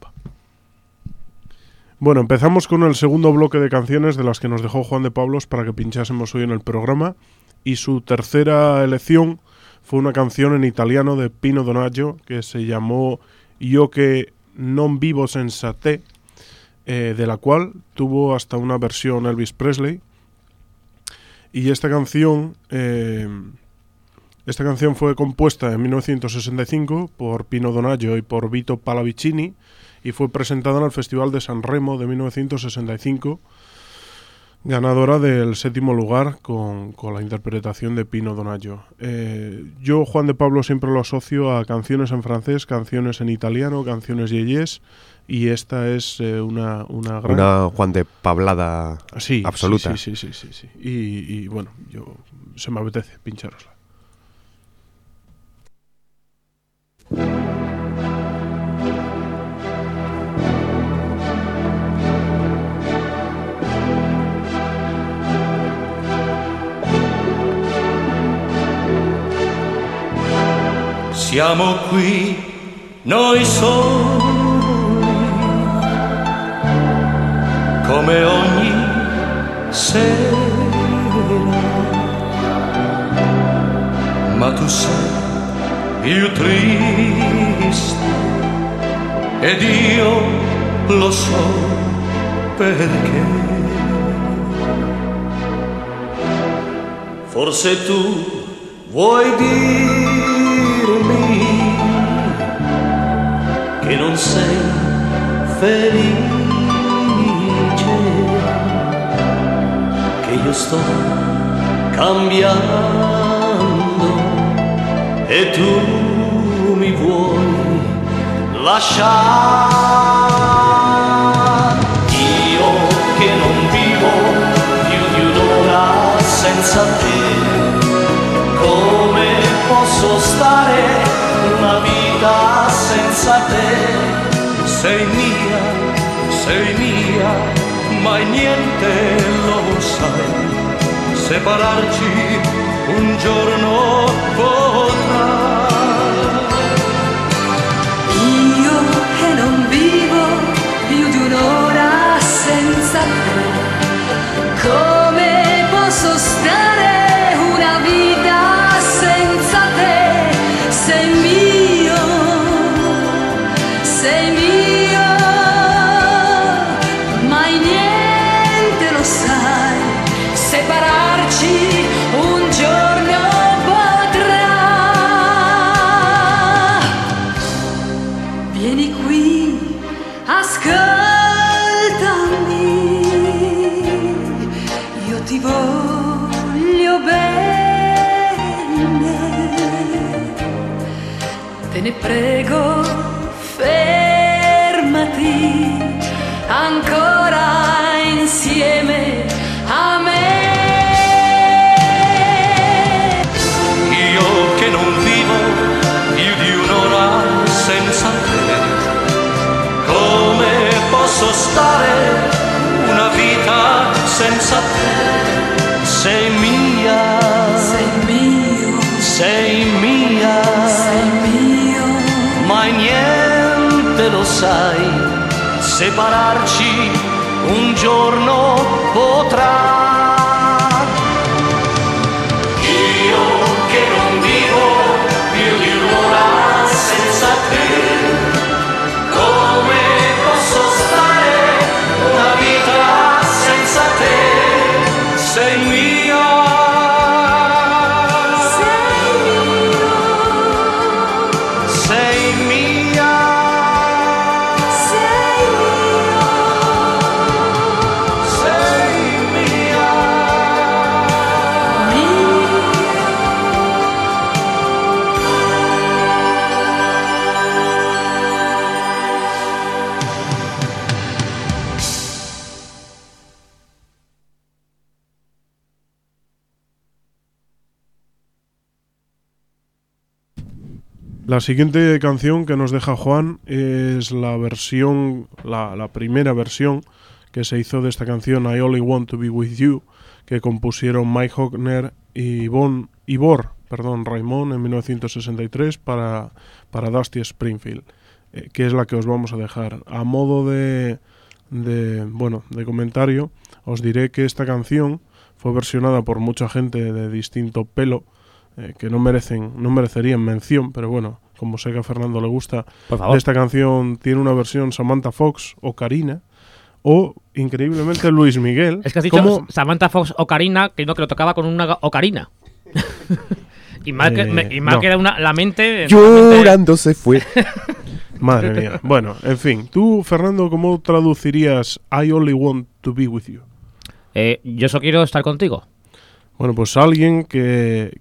[SPEAKER 1] Bueno, empezamos con el segundo bloque de canciones de las que nos dejó Juan de Pablos para que pinchásemos hoy en el programa, y su tercera elección fue una canción en italiano de Pino Donaggio que se llamó Io che non vivo senza te, de la cual tuvo hasta una versión Elvis Presley. Y esta canción fue compuesta en 1965 por Pino Donaggio y por Vito Pallavicini y fue presentada en el Festival de San Remo de 1965, ganadora del 7º lugar con la interpretación de Pino Donaggio. Yo, Juan de Pablo, siempre lo asocio a canciones en francés, canciones en italiano, canciones yeyes, y esta es una gran...
[SPEAKER 2] Una Juan de Pablada absoluta.
[SPEAKER 1] Sí. Y bueno, se me apetece pincharosla.
[SPEAKER 10] Siamo qui, noi soli, come ogni sera, ma tu sei più triste ed io lo so perché. Forse tu vuoi dirmi che non sei felice, che io sto cambiando e tu mi vuoi lasciare. Io che non vivo più di un'ora senza te, come posso stare una vita senza te? Sei mia, mai niente lo sai, separarci un giorno potrà.
[SPEAKER 11] Io che non vivo più di un'ora senza te, come posso stare una vita senza te? Sei mio, mai niente lo sai, separarci un giorno potrà. Vieni qui, ascoltami, io ti voglio bene, te ne prego, fermati ancora insieme a me.
[SPEAKER 10] Io che non vivo più di un'ora senza te, come posso stare una vita senza te? Sei mia, mai niente lo sai, separarci un giorno potrà. Io che non vivo più di un'ora senza te, come posso stare una vita senza te? Sei mia.
[SPEAKER 1] La siguiente canción que nos deja Juan es la versión, la primera versión que se hizo de esta canción, I Only Want to Be With You, que compusieron Mike Hockner y Ivor Raimond en 1963 para Dusty Springfield, que es la que os vamos a dejar. A modo de comentario, os diré que esta canción fue versionada por mucha gente de distinto pelo, que no merecerían mención, pero bueno, como sé que a Fernando le gusta, de esta canción tiene una versión Samantha Fox o Karina, o increíblemente Luis Miguel.
[SPEAKER 3] Es que has dicho Samantha Fox o Karina, que no, que lo tocaba con una ocarina. y me ha quedado la mente...
[SPEAKER 2] Llorando se fue.
[SPEAKER 1] Madre mía. Bueno, en fin. Tú, Fernando, ¿cómo traducirías I Only Want to Be With You?
[SPEAKER 3] Yo solo quiero estar contigo.
[SPEAKER 1] Bueno, pues alguien que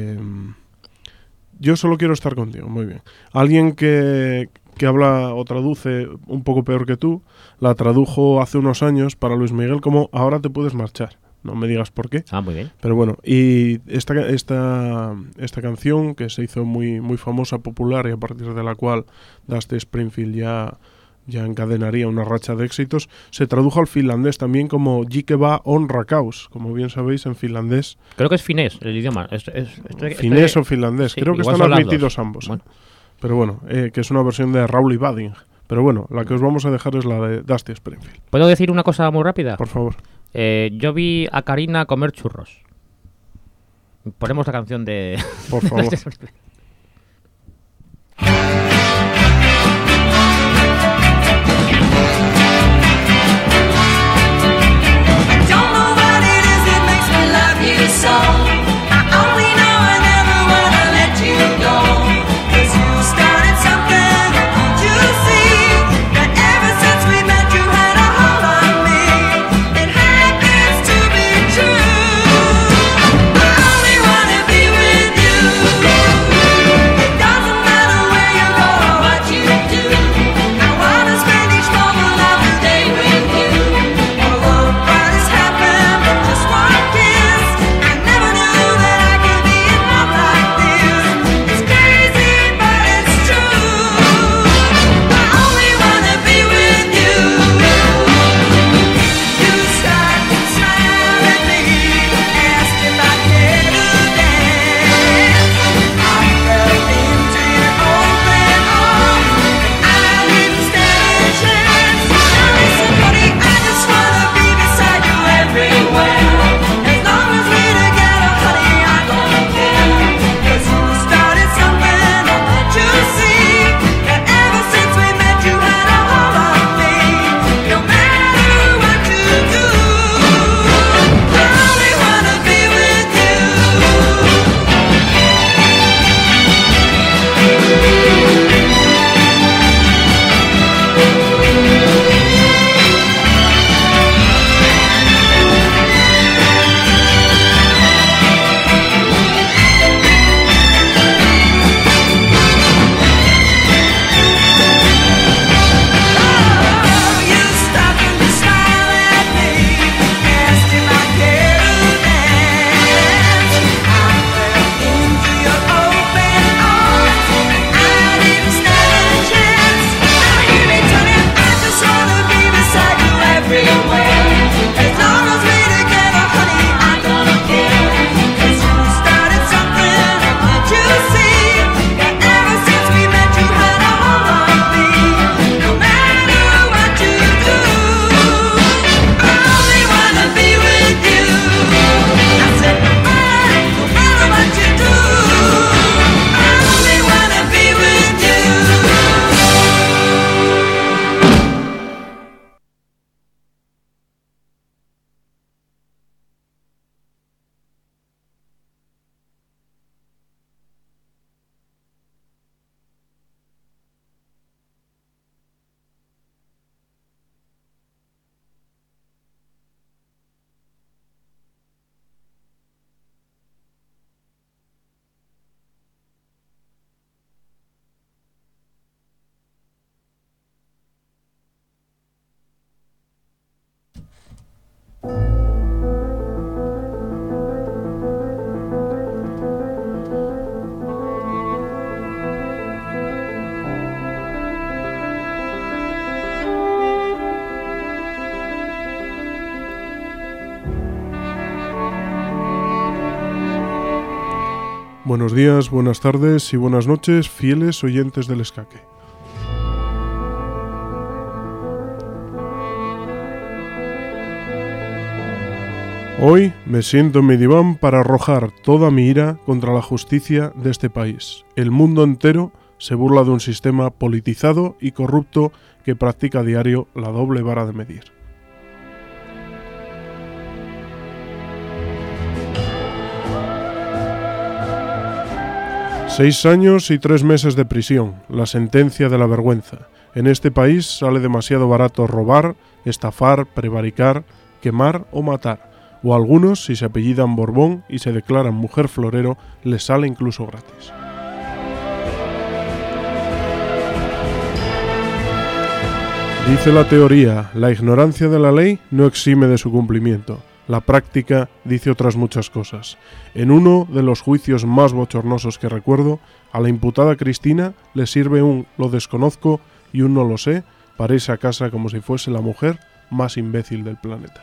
[SPEAKER 1] yo solo quiero estar contigo, muy bien. Alguien que habla o traduce un poco peor que tú, la tradujo hace unos años para Luis Miguel como ahora te puedes marchar. No me digas por qué.
[SPEAKER 3] Ah, muy bien.
[SPEAKER 1] Pero bueno, y esta canción que se hizo muy, muy famosa, popular, y a partir de la cual Dusty Springfield ya encadenaría una racha de éxitos, se tradujo al finlandés también como Jike va on rakaus, como bien sabéis en finlandés.
[SPEAKER 3] Creo que es finés el idioma.
[SPEAKER 1] Finés o finlandés, sí, creo que están admitidos ambos.
[SPEAKER 3] Bueno.
[SPEAKER 1] Pero bueno, que es una versión de Raúl Bading. Pero bueno, la que os vamos a dejar es la de Dusty Springfield.
[SPEAKER 3] ¿Puedo decir una cosa muy rápida?
[SPEAKER 1] Por favor.
[SPEAKER 3] Yo vi a Karina comer churros. Ponemos la canción de...
[SPEAKER 1] Por favor.
[SPEAKER 11] So I only know I never wanna let you go, 'cause you started something, don't you see, that ever since we met you had a hold on me. It happens to be true. I only wanna be with you.
[SPEAKER 1] Buenos días, buenas tardes y buenas noches, fieles oyentes del escaque. Hoy me siento en mi diván para arrojar toda mi ira contra la justicia de este país. El mundo entero se burla de un sistema politizado y corrupto que practica a diario la doble vara de medir. Seis años y 3 meses de prisión, la sentencia de la vergüenza. En este país sale demasiado barato robar, estafar, prevaricar, quemar o matar. O algunos, si se apellidan Borbón y se declaran mujer florero, les sale incluso gratis. Dice la teoría, la ignorancia de la ley no exime de su cumplimiento. La práctica dice otras muchas cosas. En uno de los juicios más bochornosos que recuerdo, a la imputada Cristina le sirve un lo desconozco y un no lo sé para irse a casa como si fuese la mujer más imbécil del planeta.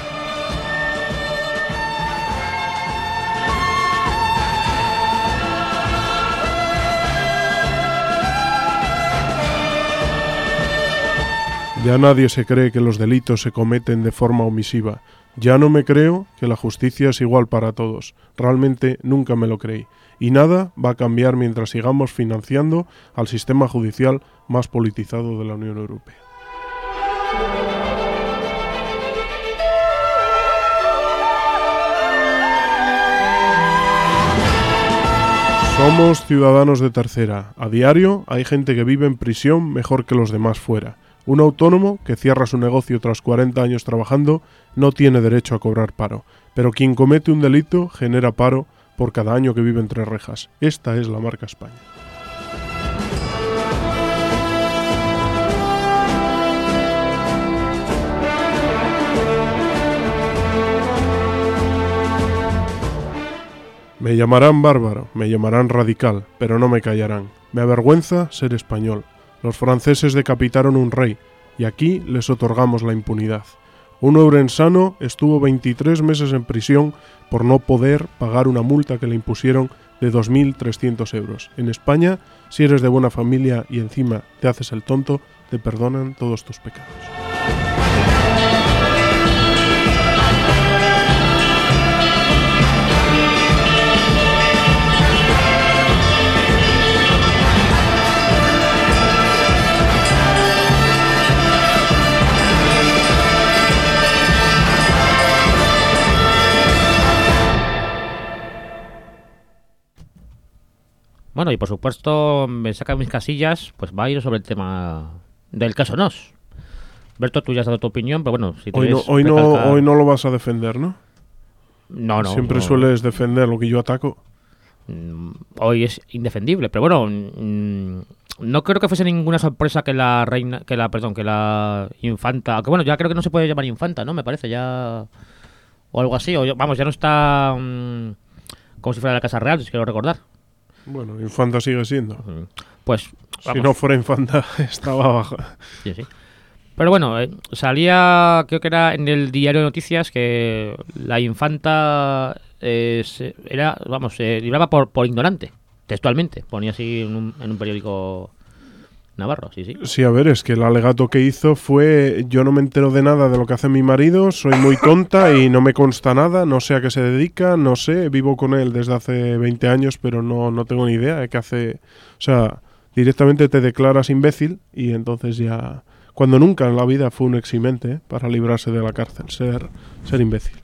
[SPEAKER 1] Ya nadie se cree que los delitos se cometen de forma omisiva. Ya no me creo que la justicia es igual para todos. Realmente nunca me lo creí. Y nada va a cambiar mientras sigamos financiando al sistema judicial más politizado de la Unión Europea. Somos ciudadanos de tercera. A diario hay gente que vive en prisión mejor que los demás fuera. Un autónomo que cierra su negocio tras 40 años trabajando no tiene derecho a cobrar paro, pero quien comete un delito genera paro por cada año que vive entre rejas. Esta es la marca España. Me llamarán bárbaro, me llamarán radical, pero no me callarán. Me avergüenza ser español. Los franceses decapitaron un rey, y aquí les otorgamos la impunidad. Un ourensano estuvo 23 meses en prisión por no poder pagar una multa que le impusieron de 2.300 euros. En España, si eres de buena familia y encima te haces el tonto, te perdonan todos tus pecados.
[SPEAKER 3] Bueno, y por supuesto, me saca mis casillas, pues va a ir sobre el tema del caso Nos. Berto, tú ya has dado tu opinión, pero bueno, si
[SPEAKER 1] hoy no lo vas a defender, ¿no?
[SPEAKER 3] No.
[SPEAKER 1] Siempre sueles defender lo que yo ataco.
[SPEAKER 3] Hoy es indefendible, pero bueno, no creo que fuese ninguna sorpresa que la infanta, aunque bueno, ya creo que no se puede llamar infanta, ¿no? Me parece ya o algo así, ya no está como si fuera de la Casa Real, si quiero recordar.
[SPEAKER 1] Bueno, infanta sigue siendo.
[SPEAKER 3] Pues
[SPEAKER 1] si no fuera infanta, estaba abajo.
[SPEAKER 3] Sí. Pero bueno, salía, creo que era en el diario de noticias, que la infanta libraba por ignorante, textualmente. Ponía así en un periódico navarro, sí.
[SPEAKER 1] Sí, a ver, es que el alegato que hizo fue: yo no me entero de nada de lo que hace mi marido, soy muy tonta y no me consta nada, no sé a qué se dedica, no sé, vivo con él desde hace 20 años, pero no tengo ni idea de qué hace. O sea, directamente te declaras imbécil y entonces ya... Cuando nunca en la vida fue un eximente para librarse de la cárcel, ser imbécil.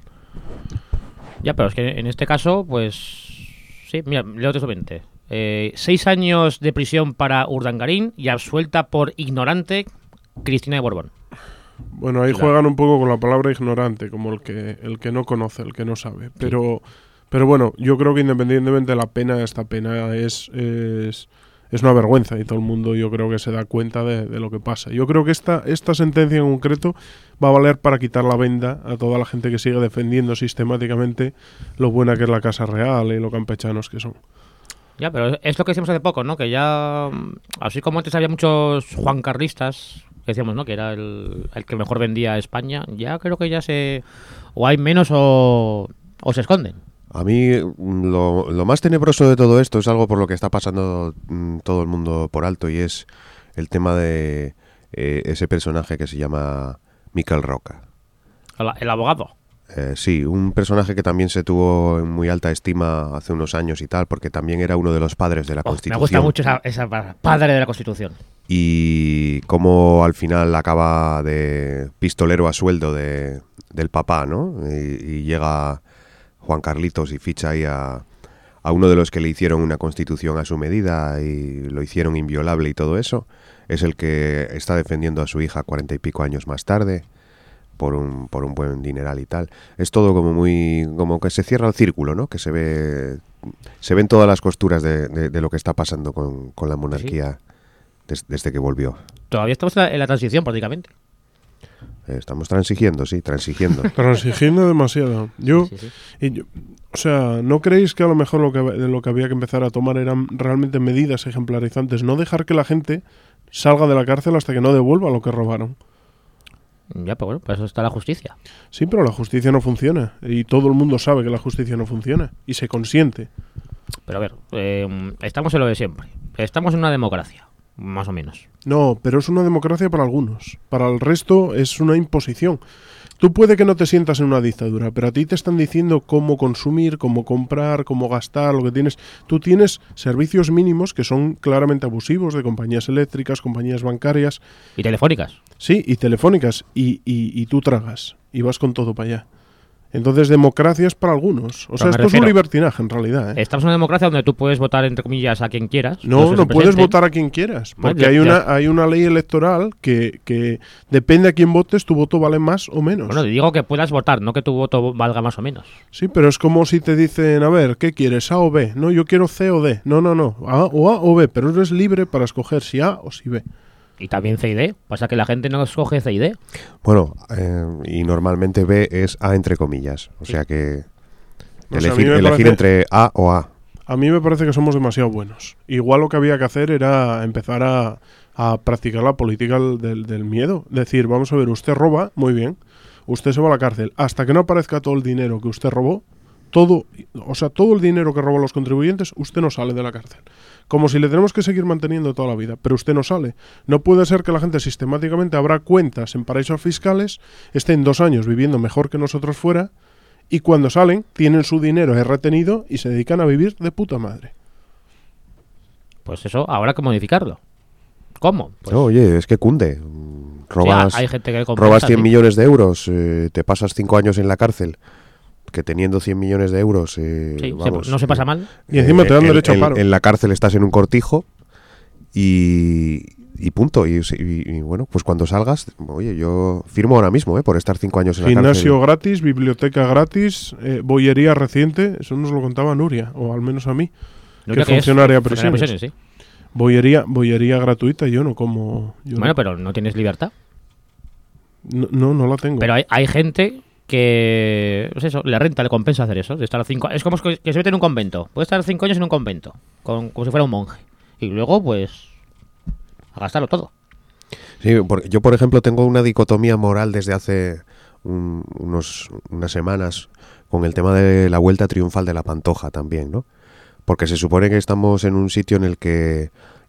[SPEAKER 3] Ya, pero es que en este caso, pues... Sí, mira, leo textualmente. 6 años de prisión para Urdangarín y absuelta por ignorante Cristina de Borbón.
[SPEAKER 1] Bueno, ahí juegan un poco con la palabra ignorante, como el que no conoce, el que no sabe. Pero bueno, yo creo que independientemente de la pena, esta pena es una vergüenza y todo el mundo yo creo que se da cuenta de lo que pasa. Yo creo que esta sentencia en concreto va a valer para quitar la venda a toda la gente que sigue defendiendo sistemáticamente lo buena que es la Casa Real y lo campechanos que son.
[SPEAKER 3] Ya, pero es lo que decíamos hace poco, ¿no? Que ya, así como antes había muchos juancarlistas, que decíamos, ¿no? Que era el que mejor vendía a España, ya creo que ya o hay menos o se esconden.
[SPEAKER 2] A mí lo más tenebroso de todo esto es algo por lo que está pasando todo el mundo por alto, y es el tema de ese personaje que se llama Miquel Roca.
[SPEAKER 3] El abogado.
[SPEAKER 2] Sí, un personaje que también se tuvo en muy alta estima hace unos años y tal, porque también era uno de los padres de la Constitución.
[SPEAKER 3] Me gusta mucho esa palabra, padre de la Constitución.
[SPEAKER 2] Y cómo al final acaba de pistolero a sueldo del papá, ¿no? Y llega Juan Carlitos y ficha ahí a uno de los que le hicieron una Constitución a su medida y lo hicieron inviolable y todo eso. Es el que está defendiendo a su hija 40 y pico años más tarde por un buen dineral y tal. Es todo como que se cierra el círculo, ¿no? Que se ven todas las costuras de lo que está pasando con la monarquía desde que volvió.
[SPEAKER 3] Todavía estamos en la transición prácticamente.
[SPEAKER 2] Estamos transigiendo.
[SPEAKER 1] Transigiendo demasiado. O sea, ¿no creéis que a lo mejor lo que había que empezar a tomar eran realmente medidas ejemplarizantes? No dejar que la gente salga de la cárcel hasta que no devuelva lo que robaron.
[SPEAKER 3] Ya, pero bueno, para eso está la justicia.
[SPEAKER 1] Sí, pero la justicia no funciona. Y todo el mundo sabe que la justicia no funciona. Y se consiente.
[SPEAKER 3] Pero a ver, estamos en lo de siempre. Estamos en una democracia, más o menos.
[SPEAKER 1] No, pero es una democracia para algunos. Para el resto es una imposición. Tú puede que no te sientas en una dictadura, pero a ti te están diciendo cómo consumir, cómo comprar, cómo gastar, lo que tienes. Tú tienes servicios mínimos que son claramente abusivos de compañías eléctricas, compañías bancarias.
[SPEAKER 3] Y telefónicas.
[SPEAKER 1] Sí, y telefónicas. Y tú tragas. Y vas con todo para allá. Entonces, democracia es para algunos. O sea, esto es un libertinaje, en realidad, ¿eh?
[SPEAKER 3] Estamos en una democracia donde tú puedes votar, entre comillas, a quien quieras.
[SPEAKER 1] No puedes votar a quien quieras. Porque hay una ley electoral que depende a quién votes, tu voto vale más o menos.
[SPEAKER 3] Bueno, digo que puedas votar, no que tu voto valga más o menos.
[SPEAKER 1] Sí, pero es como si te dicen, a ver, ¿qué quieres? ¿A o B? No, yo quiero C o D. No. A o B, pero eres libre para escoger si A o si B.
[SPEAKER 3] Y también C y D. Pasa que la gente no escoge C y D.
[SPEAKER 2] Bueno, y normalmente B es A entre comillas. O sea que elegir entre A o A.
[SPEAKER 1] A mí me parece que somos demasiado buenos. Igual lo que había que hacer era empezar a practicar la política del miedo. Decir, vamos a ver, usted roba, muy bien. Usted se va a la cárcel. Hasta que no aparezca todo el dinero que usted robó, todo el dinero que roban los contribuyentes, usted no sale de la cárcel. Como si le tenemos que seguir manteniendo toda la vida, pero usted no sale. No puede ser que la gente sistemáticamente abra cuentas en paraísos fiscales, estén 2 años viviendo mejor que nosotros fuera, y cuando salen tienen su dinero retenido y se dedican a vivir de puta madre.
[SPEAKER 3] Pues eso, habrá que modificarlo. ¿Cómo? Pues
[SPEAKER 2] oye, es que cunde. Robas,
[SPEAKER 3] sí, hay gente que
[SPEAKER 2] robas 100 millones de euros, te pasas 5 años en la cárcel, que teniendo 100 millones de euros vamos,
[SPEAKER 3] no se pasa mal.
[SPEAKER 1] Y encima te dan derecho a paro.
[SPEAKER 2] En la cárcel estás en un cortijo y punto. Y bueno, pues cuando salgas, oye, yo firmo ahora mismo por estar 5 años en la cárcel.
[SPEAKER 1] Gimnasio gratis, biblioteca gratis, bollería reciente, eso nos lo contaba Nuria, o al menos a mí,
[SPEAKER 3] Nuria,
[SPEAKER 1] que funcionaria a prisiones.
[SPEAKER 3] Sí.
[SPEAKER 1] Bollería gratuita, yo no como...
[SPEAKER 3] Pero no tienes libertad.
[SPEAKER 1] No la tengo.
[SPEAKER 3] Pero hay gente que, pues eso, le renta, le compensa hacer eso, de estar 5 años. Es como que se mete en un convento. Puede estar 5 años en un convento, como si fuera un monje. Y luego, pues, a gastarlo todo.
[SPEAKER 2] Sí, yo, por ejemplo, tengo una dicotomía moral desde hace unas semanas con el tema de la vuelta triunfal de la Pantoja también, ¿no? Porque se supone que estamos en un sitio en el que...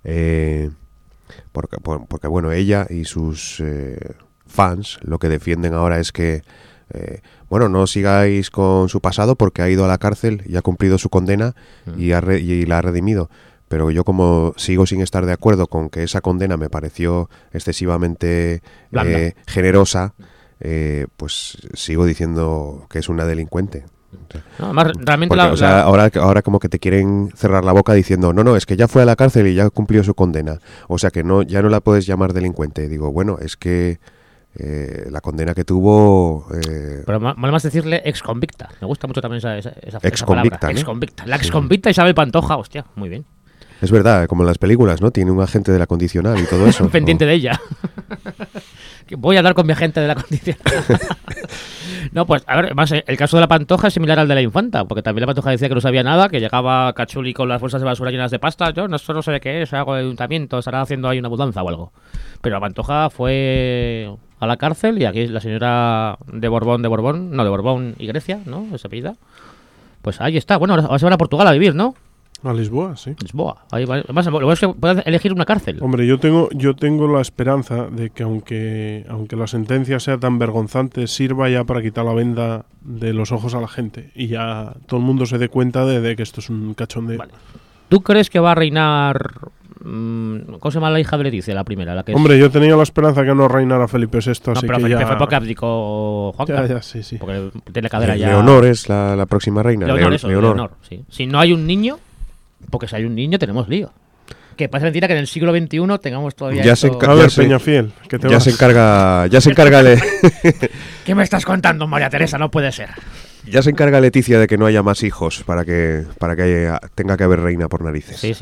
[SPEAKER 2] porque bueno, ella y sus fans lo que defienden ahora es que no sigáis con su pasado porque ha ido a la cárcel y ha cumplido su condena y la ha redimido. Pero yo, como sigo sin estar de acuerdo con que esa condena me pareció excesivamente generosa, pues sigo diciendo que es una delincuente.
[SPEAKER 3] No, además, realmente
[SPEAKER 2] porque, ahora como que te quieren cerrar la boca diciendo no, es que ya fue a la cárcel y ya cumplió su condena. O sea que ya no la puedes llamar delincuente. Digo, bueno, es que la condena que tuvo...
[SPEAKER 3] Pero mola más decirle exconvicta. Me gusta mucho también esa
[SPEAKER 2] exconvicta,
[SPEAKER 3] palabra.
[SPEAKER 2] ¿no?
[SPEAKER 3] Exconvicta. La exconvicta Isabel Pantoja, hostia, muy bien.
[SPEAKER 2] Es verdad, como en las películas, ¿no? Tiene un agente de la condicional y todo eso.
[SPEAKER 3] Pendiente de ella. Voy a hablar con mi agente de la condicional. No, pues, a ver, además, el caso de la Pantoja es similar al de la Infanta, porque también la Pantoja decía que no sabía nada, que llegaba Cachuli con las bolsas de basura llenas de pasta. Yo no sé qué es, algo de ayuntamiento, estará haciendo ahí una mudanza o algo. Pero la Pantoja fue a la cárcel y aquí la señora de Borbón y Grecia, ¿no? Esa apellida. Pues ahí está. Bueno, ahora se van a Portugal a vivir, ¿no?
[SPEAKER 1] A Lisboa, sí.
[SPEAKER 3] Lisboa. Ahí va. Además, lo bueno es que puedes elegir una cárcel.
[SPEAKER 1] Hombre, yo tengo la esperanza de que aunque la sentencia sea tan vergonzante, sirva ya para quitar la venda de los ojos a la gente y ya todo el mundo se dé cuenta de que esto es un cachondeo.
[SPEAKER 3] Vale. ¿Tú crees que va a reinar... ¿Cómo se llama la hija de Leticia, la primera? La que
[SPEAKER 1] Hombre, yo tenía la esperanza que no reinara Felipe VI,
[SPEAKER 3] no,
[SPEAKER 1] así
[SPEAKER 3] pero
[SPEAKER 1] que
[SPEAKER 3] Felipe
[SPEAKER 1] ya...
[SPEAKER 3] fue porque abdicó Juanca.
[SPEAKER 1] Ya, sí.
[SPEAKER 3] Porque tiene cadera ya...
[SPEAKER 2] Leonor es la próxima reina.
[SPEAKER 3] Leonor, sí. Si no hay un niño, porque si hay un niño tenemos lío. Que parece mentira que en el siglo XXI tengamos todavía
[SPEAKER 2] Ya
[SPEAKER 3] esto...
[SPEAKER 2] se
[SPEAKER 1] A ver, Peñafiel, que te
[SPEAKER 2] ya
[SPEAKER 1] vas.
[SPEAKER 2] se encarga
[SPEAKER 3] ¿Qué me estás contando, María Teresa? No puede ser.
[SPEAKER 2] ya se encarga Leticia de que no haya más hijos para que tenga que haber reina por narices.
[SPEAKER 3] Sí.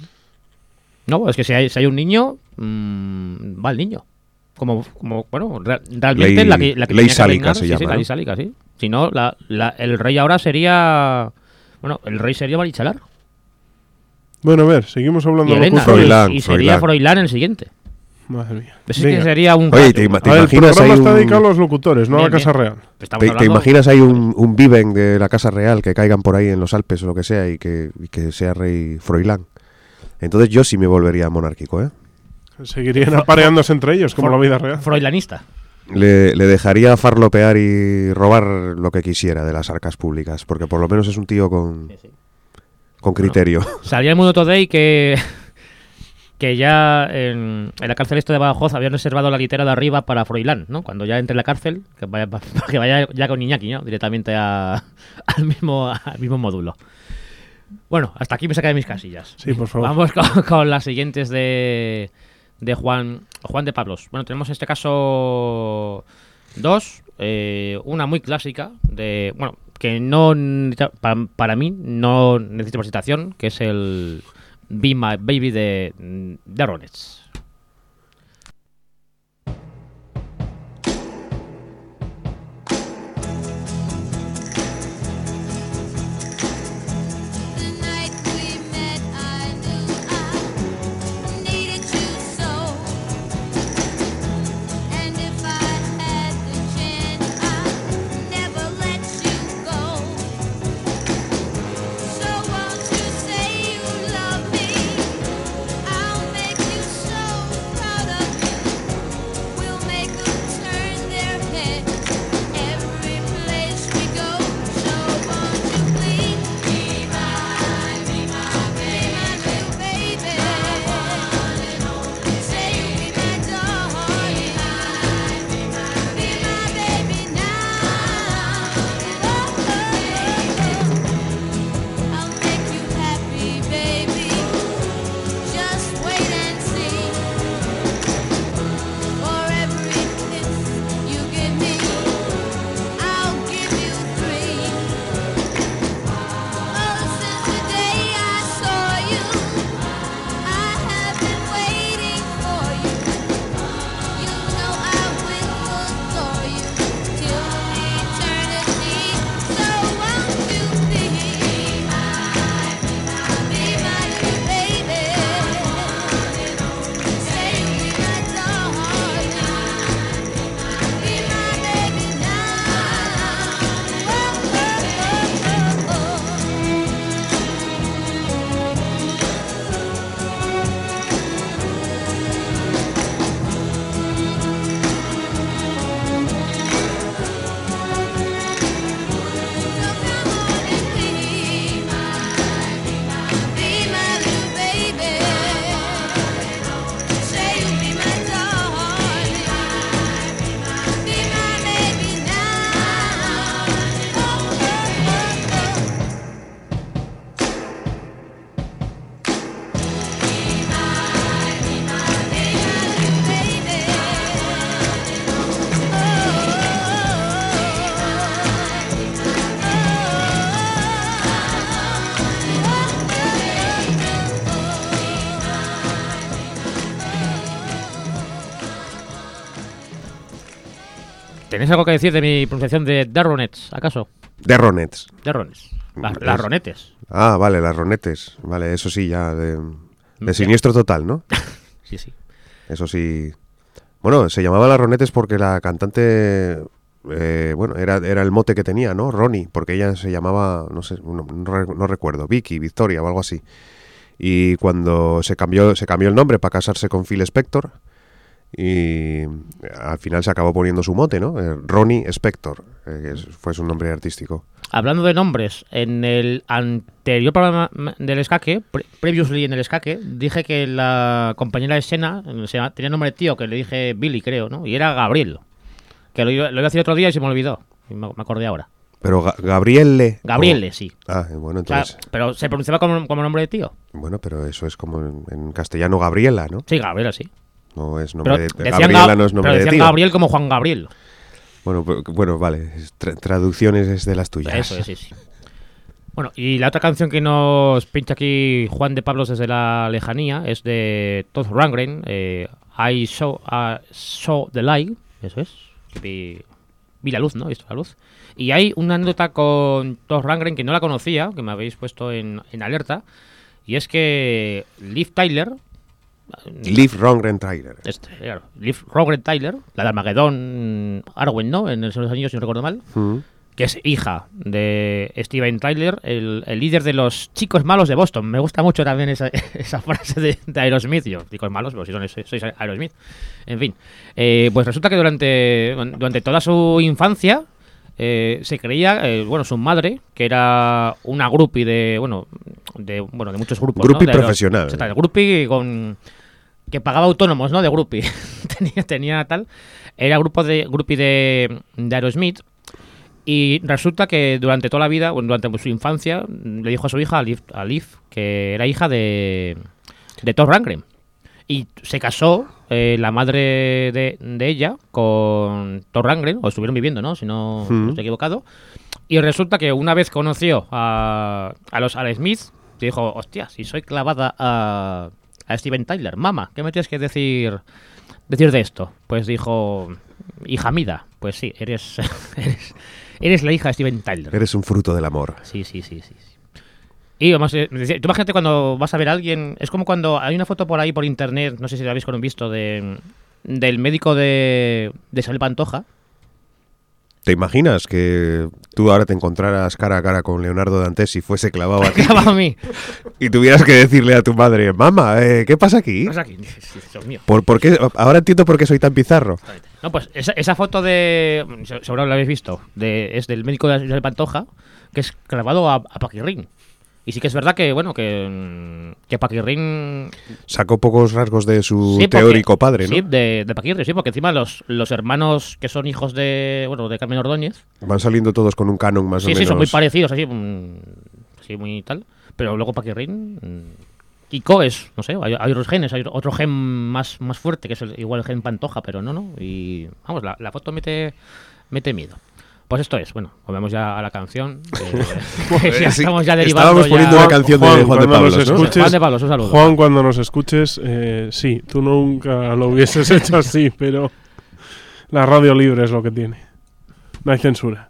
[SPEAKER 3] No, es que si hay un niño, va el niño. Como bueno, realmente la que
[SPEAKER 2] ley
[SPEAKER 3] tenía que
[SPEAKER 2] sálica
[SPEAKER 3] reinar,
[SPEAKER 2] se
[SPEAKER 3] sí,
[SPEAKER 2] llama,
[SPEAKER 3] sí, la
[SPEAKER 2] ¿no?
[SPEAKER 3] ley sálica, sí. Si no, el rey ahora sería... Bueno, el rey sería Marichalar.
[SPEAKER 1] Bueno, a ver, seguimos hablando
[SPEAKER 3] Y
[SPEAKER 1] de
[SPEAKER 3] Elena.
[SPEAKER 2] Froilán,
[SPEAKER 3] Y sería Froilán el siguiente.
[SPEAKER 1] Madre mía.
[SPEAKER 3] Ese sí
[SPEAKER 1] Venga.
[SPEAKER 3] que sería un...
[SPEAKER 2] Oye,
[SPEAKER 3] rato.
[SPEAKER 2] ¿te
[SPEAKER 1] A ver, el
[SPEAKER 2] imaginas ahí
[SPEAKER 1] programa está dedicado a
[SPEAKER 2] un...
[SPEAKER 1] los locutores, no a la
[SPEAKER 3] Bien,
[SPEAKER 1] Casa
[SPEAKER 3] bien.
[SPEAKER 1] Real.
[SPEAKER 3] Estamos
[SPEAKER 2] ¿Te
[SPEAKER 3] hablando-
[SPEAKER 2] imaginas ahí un Viven de la Casa Real que caigan por ahí en los Alpes o lo que sea y que sea rey Froilán? Entonces yo sí me volvería monárquico, ¿eh?
[SPEAKER 1] Seguirían apareándose entre ellos, como la vida real.
[SPEAKER 3] Froilanista.
[SPEAKER 2] Le dejaría farlopear y robar lo que quisiera de las arcas públicas, porque por lo menos es un tío con criterio.
[SPEAKER 3] Salía el Mundo Today que ya en la cárcel esta de Badajoz habían reservado la litera de arriba para Froilán, ¿no? Cuando ya entre en la cárcel, que vaya ya con Iñaki, ¿no? Directamente al mismo módulo. Bueno, hasta aquí me saca de mis casillas.
[SPEAKER 1] Sí, por favor.
[SPEAKER 3] Vamos con las siguientes de Juan de Pablos. Bueno, tenemos en este caso dos. Una muy clásica, que no para mí no necesita presentación, que es el Be My Baby de Ronettes. ¿Tenéis algo que decir de mi pronunciación de Ronettes, acaso?
[SPEAKER 2] De Ronettes.
[SPEAKER 3] De Ronettes. Las Ronettes.
[SPEAKER 2] Ah, vale, las Ronettes. Vale, eso sí, ya de siniestro total, ¿no?
[SPEAKER 3] Sí.
[SPEAKER 2] Eso sí. Bueno, se llamaba las Ronettes porque la cantante bueno, era el mote que tenía, ¿no? Ronnie, porque ella se llamaba, no sé, no recuerdo, Vicky, Victoria o algo así. Y cuando se cambió el nombre para casarse con Phil Spector, y al final se acabó poniendo su mote, ¿no? Ronnie Spector, fue su nombre artístico.
[SPEAKER 3] Hablando de nombres, en el anterior programa del escaque, previously en el escaque, dije que la compañera de escena tenía nombre de tío, que le dije Billy, creo, ¿no? Y era Gabriel, que lo iba a decir otro día y se me olvidó, y me acordé ahora.
[SPEAKER 2] Pero Gabriele.
[SPEAKER 3] Gabriele, sí.
[SPEAKER 2] Ah, bueno, entonces.
[SPEAKER 3] O sea, pero se pronunciaba como nombre de tío.
[SPEAKER 2] Bueno, pero eso es como en castellano Gabriela, ¿no?
[SPEAKER 3] Sí, Gabriela, sí.
[SPEAKER 2] No es nombre
[SPEAKER 3] pero
[SPEAKER 2] de Gabriela, no es nombre
[SPEAKER 3] pero
[SPEAKER 2] de
[SPEAKER 3] decían
[SPEAKER 2] tío.
[SPEAKER 3] Gabriel como Juan Gabriel.
[SPEAKER 2] Bueno, vale. Traducciones es de las tuyas.
[SPEAKER 3] Eso es, sí. Bueno, y la otra canción que nos pincha aquí Juan de Pablos desde la lejanía es de Todd Rundgren, I saw the light, eso es, vi la luz, ¿no? ¿Visto la luz? Y hay una anécdota con Todd Rundgren que no la conocía, que me habéis puesto en alerta, y es que Liv
[SPEAKER 2] Rundgren Tyler.
[SPEAKER 3] Claro, Liv Rundgren Tyler, la de Armageddon Arwen, ¿no? En El Señor de los Anillos, si no recuerdo mal. Que es hija de Steven Tyler, el líder de los chicos malos de Boston. Me gusta mucho también esa frase de Aerosmith. Yo, chicos malos, pero si sois Aerosmith. En fin, pues resulta que durante toda su infancia se creía, su madre, que era una groupie de muchos grupos.
[SPEAKER 2] Groupie,
[SPEAKER 3] ¿no?
[SPEAKER 2] profesional.
[SPEAKER 3] De groupie que pagaba autónomos, ¿no? De groupie. tenía tal. Era groupie de Aerosmith. Y resulta que durante toda la vida, durante su infancia, le dijo a su hija, a Liv, que era hija de Todd Rundgren. Y se casó la madre de ella con Todd Rundgren, o estuvieron viviendo, ¿no? Si no estoy equivocado. Y resulta que una vez conoció a los Aerosmith, dijo, hostia, si soy clavada a Steven Tyler, mamá, ¿qué me tienes que decir de esto? Pues dijo, hija mida, pues sí, eres la hija de Steven Tyler.
[SPEAKER 2] Eres un fruto del amor.
[SPEAKER 3] Sí. Y vamos, tú imagínate cuando vas a ver a alguien, es como cuando hay una foto por ahí por internet, no sé si la habéis visto, del médico de Isabel Pantoja.
[SPEAKER 2] ¿Te imaginas que tú ahora te encontraras cara a cara con Leonardo Dantes y fuese clavado a ti?
[SPEAKER 3] Clavado a mí.
[SPEAKER 2] Y tuvieras que decirle a tu madre, mamá, ¿qué pasa aquí?
[SPEAKER 3] ¿Qué pasa aquí? Dios mío.
[SPEAKER 2] ¿Por qué? Ahora entiendo por qué soy tan pizarro.
[SPEAKER 3] No, pues esa foto de... Seguro la habéis visto. Es del médico de Isabel Pantoja, que es clavado a Paquirrín. Y sí que es verdad que Paquirrín...
[SPEAKER 2] Sacó pocos rasgos de su teórico padre, ¿no?
[SPEAKER 3] Sí, de Paquirrín, sí, porque encima los hermanos que son hijos de Carmen Ordóñez...
[SPEAKER 2] Van saliendo todos con un canon más o menos...
[SPEAKER 3] Sí, son muy parecidos, así muy tal. Pero luego Paquirrín... Kiko es, no sé, hay otros genes, hay otro gen más fuerte, que es igual el gen Pantoja, pero no. Y vamos, la foto mete miedo. Pues esto es, volvemos ya a la canción. Estamos ya derivando.
[SPEAKER 2] Estábamos poniendo una canción de Juan de Pablos, ¿no?
[SPEAKER 3] Juan de Pablos, un saludo.
[SPEAKER 1] Juan, cuando nos escuches, sí, tú nunca lo hubieses hecho así, pero la radio libre es lo que tiene. No hay censura.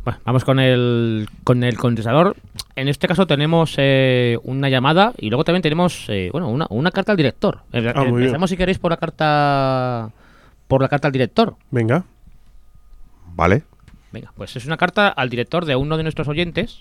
[SPEAKER 3] Bueno, vamos con el contestador. En este caso tenemos una llamada y luego también tenemos una carta al director. Empezamos si queréis por la carta al director.
[SPEAKER 1] Venga.
[SPEAKER 2] Vale.
[SPEAKER 3] Venga, pues es una carta al director de uno de nuestros oyentes.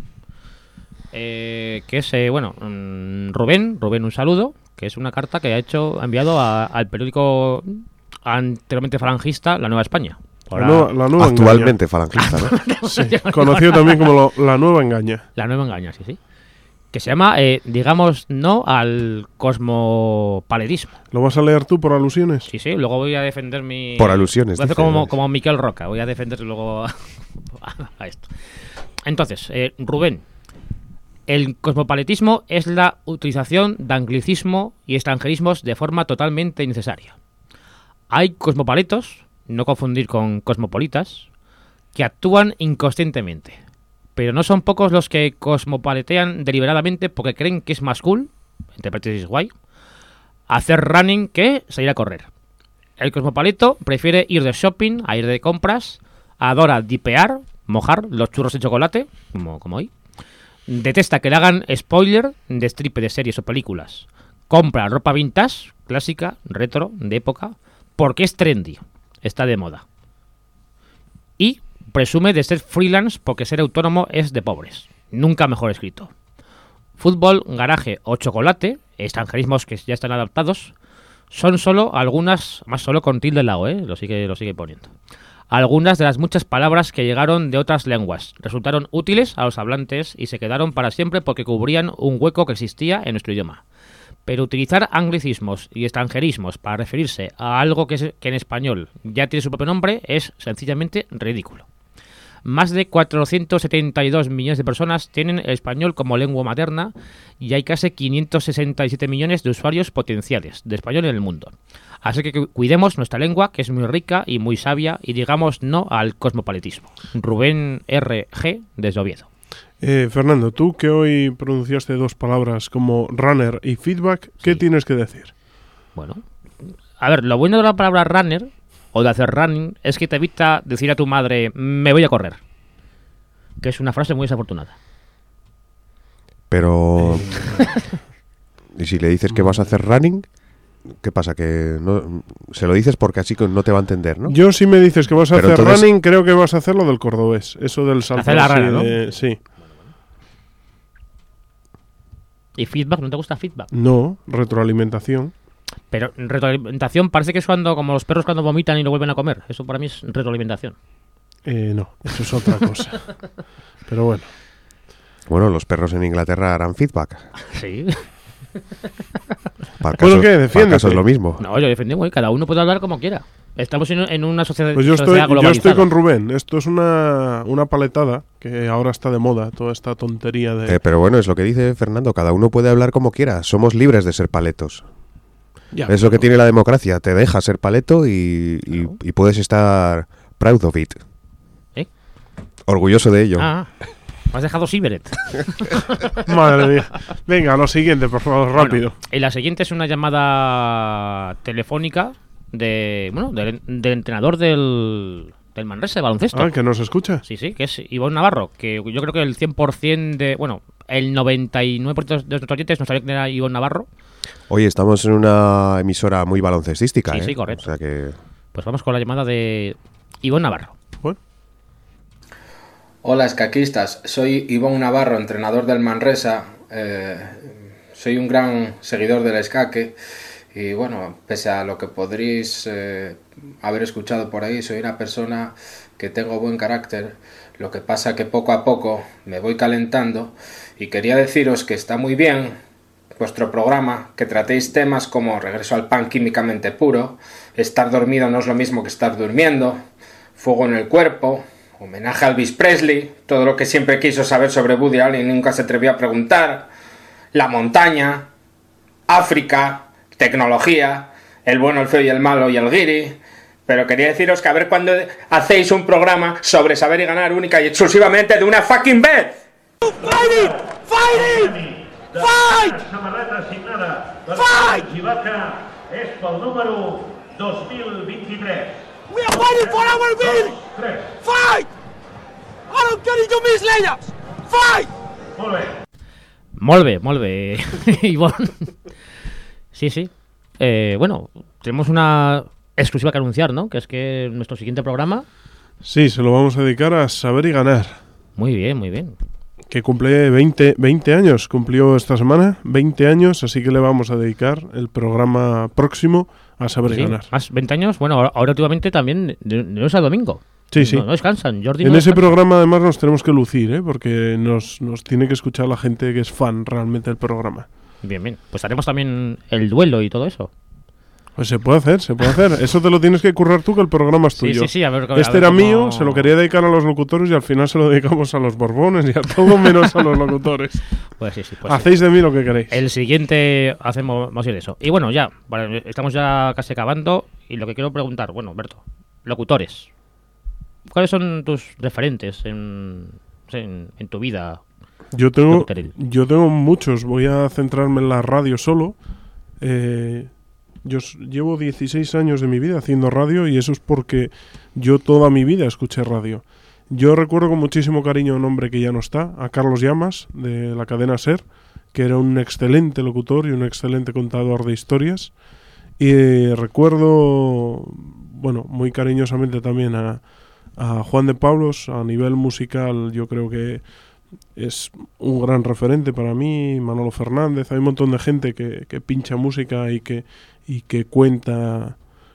[SPEAKER 3] Que es Rubén, un saludo, que es una carta que ha enviado al periódico anteriormente falangista La Nueva España.
[SPEAKER 1] La nueva
[SPEAKER 2] Actualmente
[SPEAKER 1] engaña.
[SPEAKER 2] falangista, ¿no?
[SPEAKER 1] Sí, conocido también como La Nueva Engaña.
[SPEAKER 3] La Nueva Engaña, sí. Que se llama, digamos, no al cosmopaletismo.
[SPEAKER 1] ¿Lo vas a leer tú por alusiones?
[SPEAKER 3] Sí, luego voy a defender mi...
[SPEAKER 2] Por alusiones.
[SPEAKER 3] Voy a hacer como Miquel Roca, voy a defender luego a esto. Entonces, Rubén, el cosmopaletismo es la utilización de anglicismo y extranjerismos de forma totalmente innecesaria. Hay cosmopaletos, no confundir con cosmopolitas, que actúan inconscientemente. Pero no son pocos los que cosmopaletean deliberadamente porque creen que es más cool, entre paréntesis guay, hacer running que salir a correr. El cosmopaleto prefiere ir de shopping a ir de compras, adora dipear, mojar los churros de chocolate, como hoy. Detesta que le hagan spoiler de stripe de series o películas. Compra ropa vintage, clásica, retro, de época, porque es trendy, está de moda. Y presume de ser freelance porque ser autónomo es de pobres. Nunca mejor escrito. Fútbol, garaje o chocolate, extranjerismos que ya están adaptados, son solo algunas, más solo con tilde al lado, lo sigue poniendo. Algunas de las muchas palabras que llegaron de otras lenguas resultaron útiles a los hablantes y se quedaron para siempre porque cubrían un hueco que existía en nuestro idioma. Pero utilizar anglicismos y extranjerismos para referirse a algo que en español ya tiene su propio nombre es sencillamente ridículo. Más de 472 millones de personas tienen el español como lengua materna y hay casi 567 millones de usuarios potenciales de español en el mundo. Así que cuidemos nuestra lengua, que es muy rica y muy sabia, y digamos no al cosmopaletismo. Rubén R.G. desde Oviedo.
[SPEAKER 1] Fernando, tú que hoy pronunciaste dos palabras como runner y feedback, ¿qué tienes que decir?
[SPEAKER 3] Bueno, a ver, lo bueno de la palabra runner o de hacer running es que te evita decir a tu madre me voy a correr, que es una frase muy desafortunada.
[SPEAKER 2] Pero ¿y si le dices que vas a hacer running? ¿Qué pasa? Que no se lo dices porque así no te va a entender, ¿no?
[SPEAKER 1] Yo si me dices que vas a hacer running, creo que vas a hacer lo del cordobés, eso del salto.
[SPEAKER 3] Hacer la rara, ¿no?
[SPEAKER 1] Sí.
[SPEAKER 3] ¿Y feedback? ¿No te gusta feedback?
[SPEAKER 1] No, retroalimentación.
[SPEAKER 3] Pero retroalimentación parece que es cuando, como los perros cuando vomitan y lo vuelven a comer. Eso para mí es retroalimentación.
[SPEAKER 1] No, eso es otra cosa. Pero bueno.
[SPEAKER 2] Bueno, los perros en Inglaterra harán feedback.
[SPEAKER 3] Sí.
[SPEAKER 2] Para caso es lo mismo.
[SPEAKER 3] No, yo defiendo, cada uno puede hablar como quiera. Estamos en una sociedad,
[SPEAKER 1] pues yo
[SPEAKER 3] globalizada.
[SPEAKER 1] estoy con Rubén. Esto es una paletada que ahora está de moda, toda esta tontería de...
[SPEAKER 2] Pero bueno, es lo que dice Fernando, cada uno puede hablar como quiera. Somos libres de ser paletos.
[SPEAKER 1] Ya,
[SPEAKER 2] es lo que tiene la democracia, te deja ser paleto y puedes estar proud of it. Orgulloso de ello.
[SPEAKER 3] Me has dejado Siberet.
[SPEAKER 1] Madre mía. Venga, lo siguiente, por favor, rápido.
[SPEAKER 3] Bueno, y la siguiente es una llamada telefónica del entrenador del Manresa de baloncesto.
[SPEAKER 1] ¿Que nos escucha?
[SPEAKER 3] Sí, que es Iván Navarro, que yo creo que el 100% el 99% de nuestros oyentes no sabía quién era Iván Navarro.
[SPEAKER 2] Oye, estamos en una emisora muy baloncestística,
[SPEAKER 3] Sí, correcto.
[SPEAKER 2] O sea que...
[SPEAKER 3] Pues vamos con la llamada de Iván Navarro.
[SPEAKER 12] Hola, escaquistas. Soy Iván Navarro, entrenador del Manresa. Soy un gran seguidor del escaque. Y bueno, pese a lo que podréis haber escuchado por ahí, soy una persona que tengo buen carácter. Lo que pasa que poco a poco me voy calentando. Y quería deciros que está muy bien vuestro programa, que tratéis temas como regreso al pan químicamente puro, estar dormido no es lo mismo que estar durmiendo, fuego en el cuerpo, homenaje a Elvis Presley, todo lo que siempre quiso saber sobre Woody Allen y nunca se atrevió a preguntar, la montaña, África, tecnología, el bueno, el feo y el malo y el guiri. Pero quería deciros que a ver cuándo hacéis un programa sobre saber y ganar única y exclusivamente de una fucking vez.
[SPEAKER 11] ¡Fighting! ¡Fighting! Fight!
[SPEAKER 13] Samarreta signada per
[SPEAKER 11] Fight!
[SPEAKER 13] Givaca és pel número 2023.
[SPEAKER 11] We are fighting for our will! Fight!
[SPEAKER 6] I don't get into mis layups. Fight!
[SPEAKER 3] Molt bé, Ivonne. Sí. Bueno, tenemos una exclusiva que anunciar, ¿no? Que es que nuestro siguiente programa...
[SPEAKER 1] Sí, se lo vamos a dedicar a Saber y Ganar.
[SPEAKER 3] Muy bien.
[SPEAKER 1] Que cumple 20 años, cumplió esta semana, 20 años, así que le vamos a dedicar el programa próximo a Saber y Ganar.
[SPEAKER 3] Más 20 años, bueno, ahora últimamente también, de lunes a domingo.
[SPEAKER 1] Sí.
[SPEAKER 3] No descansan, Jordi.
[SPEAKER 1] En
[SPEAKER 3] no
[SPEAKER 1] ese
[SPEAKER 3] descansa.
[SPEAKER 1] programa además nos tenemos que lucir, porque nos tiene que escuchar la gente que es fan realmente del programa.
[SPEAKER 3] Bien. Pues haremos también el duelo y todo eso.
[SPEAKER 1] Pues se puede hacer. Eso te lo tienes que currar tú, que el programa es tuyo.
[SPEAKER 3] Sí, a ver
[SPEAKER 1] Este era
[SPEAKER 3] cómo...
[SPEAKER 1] mío, se lo quería dedicar a los locutores y al final se lo dedicamos a los Borbones y a todo menos a los locutores.
[SPEAKER 3] Pues sí. Pues
[SPEAKER 1] Hacéis de mí lo que queréis.
[SPEAKER 3] El siguiente vamos a ir de eso. Y bueno, estamos ya casi acabando. Y lo que quiero preguntar, bueno, Berto, locutores, ¿cuáles son tus referentes en tu vida?
[SPEAKER 1] Yo tengo muchos. Voy a centrarme en la radio solo. Yo llevo 16 años de mi vida haciendo radio y eso es porque yo toda mi vida escuché radio. Yo recuerdo con muchísimo cariño a un hombre que ya no está, a Carlos Llamas, de la cadena SER, que era un excelente locutor y un excelente contador de historias. Y recuerdo, bueno, muy cariñosamente también a Juan de Pablos. A nivel musical yo creo que es un gran referente para mí, Manolo Fernández. Hay un montón de gente que pincha música y que cuenta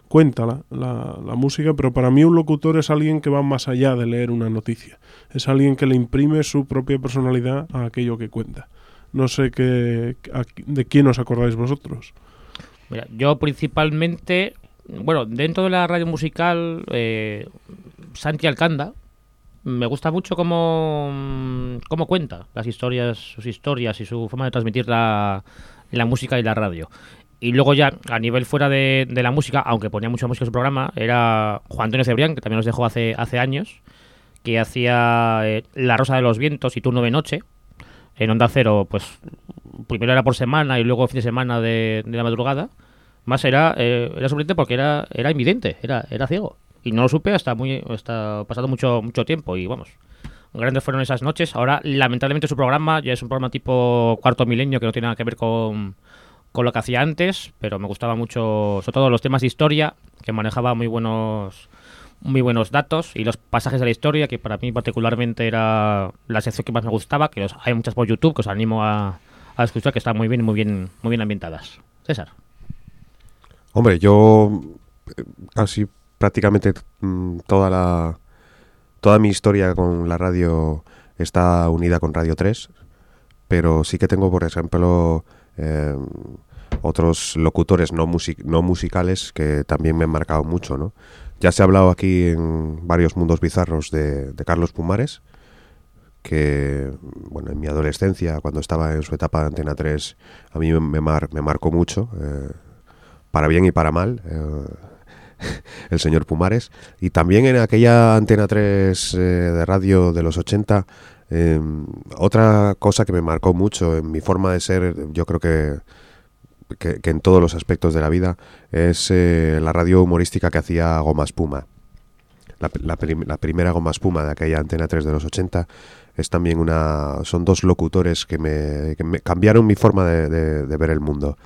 [SPEAKER 1] la música, pero para mí un locutor es alguien que va más allá de leer una noticia. Es alguien que le imprime su propia personalidad a aquello que cuenta. No sé de quién os acordáis vosotros.
[SPEAKER 3] Mira, yo principalmente, bueno, dentro de la radio musical, Santi Alcanda. Me gusta mucho cómo cuenta las historias, sus historias y su forma de transmitir la música y la radio. Y luego ya, a nivel fuera de la música, aunque ponía mucha música en su programa, era Juan Antonio Cebrián, que también nos dejó hace años, que hacía La Rosa de los Vientos y Turno de Noche en Onda Cero. Pues primero era por semana y luego fin de semana de la madrugada. Más era sorprendente porque era invidente, era ciego. Y no lo supe hasta pasado mucho tiempo. Y vamos, grandes fueron esas noches. Ahora, lamentablemente, su programa ya es un programa tipo Cuarto Milenio, que no tiene nada que ver con lo que hacía antes. Pero me gustaba mucho, sobre todo los temas de historia, que manejaba muy buenos datos. Y los pasajes de la historia, que para mí particularmente era la sección que más me gustaba. Que hay muchas por YouTube, que os animo a escuchar, que están muy bien ambientadas. César.
[SPEAKER 2] Hombre, yo casi prácticamente toda mi historia con la radio está unida con Radio 3, pero sí que tengo, por ejemplo, otros locutores no musicales que también me han marcado mucho, ¿no? Ya se ha hablado aquí en varios mundos bizarros de Carlos Pumares, que, bueno, en mi adolescencia, cuando estaba en su etapa de Antena 3, a mí me marcó mucho, para bien y para mal, el señor Pumares. Y también en aquella Antena 3 de radio de los 80, otra cosa que me marcó mucho en mi forma de ser, yo creo que en todos los aspectos de la vida, es la radio humorística que hacía Goma Espuma. La primera Goma Espuma de aquella Antena 3 de los 80 es también son dos locutores que me cambiaron mi forma de ver el mundo.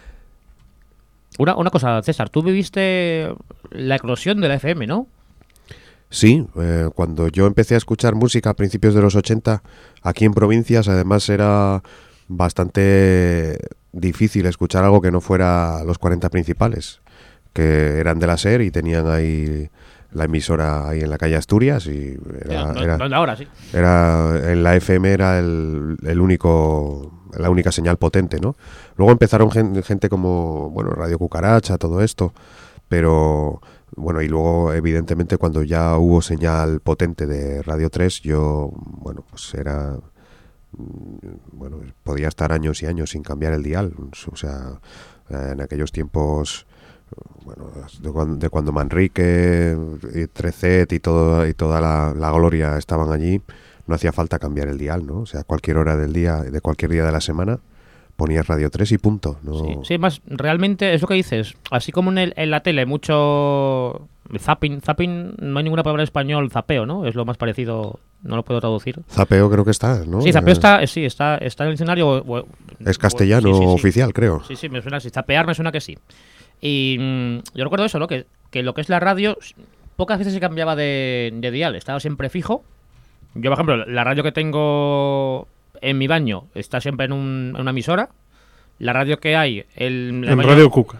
[SPEAKER 3] Una cosa, César, tú viviste la eclosión de la FM, ¿no?
[SPEAKER 2] Sí, cuando yo empecé a escuchar música a principios de los 80, aquí en provincias, además era bastante difícil escuchar algo que no fuera los 40 principales, que eran de la SER y tenían ahí la emisora ahí en la calle Asturias y
[SPEAKER 3] ahora sí.
[SPEAKER 2] En la FM era la única señal potente, ¿no? Luego empezaron gente como, bueno, Radio Cucaracha, todo esto, pero bueno, y luego evidentemente cuando ya hubo señal potente de Radio 3, yo, bueno, pues podía estar años y años sin cambiar el dial, o sea, en aquellos tiempos, bueno, de cuando Manrique y Trecet y toda la gloria estaban allí, no hacía falta cambiar el dial, ¿no? O sea, cualquier hora del día, de cualquier día de la semana, ponías Radio 3 y punto, ¿no?
[SPEAKER 3] Sí, más realmente es lo que dices. Así como en la tele mucho Zapping, no hay ninguna palabra en español, zapeo, ¿no? Es lo más parecido, no lo puedo traducir.
[SPEAKER 2] Zapeo creo que está, ¿no?
[SPEAKER 3] Sí, zapeo está en el diccionario.
[SPEAKER 2] Es castellano
[SPEAKER 3] sí.
[SPEAKER 2] oficial, creo.
[SPEAKER 3] Sí, me suena así. Zapear me suena que sí. Y yo recuerdo eso, ¿no? Que lo que es la radio, pocas veces se cambiaba de dial, estaba siempre fijo. Yo, por ejemplo, la radio que tengo en mi baño está siempre en una emisora. La radio que hay... en
[SPEAKER 1] Radio Cuca.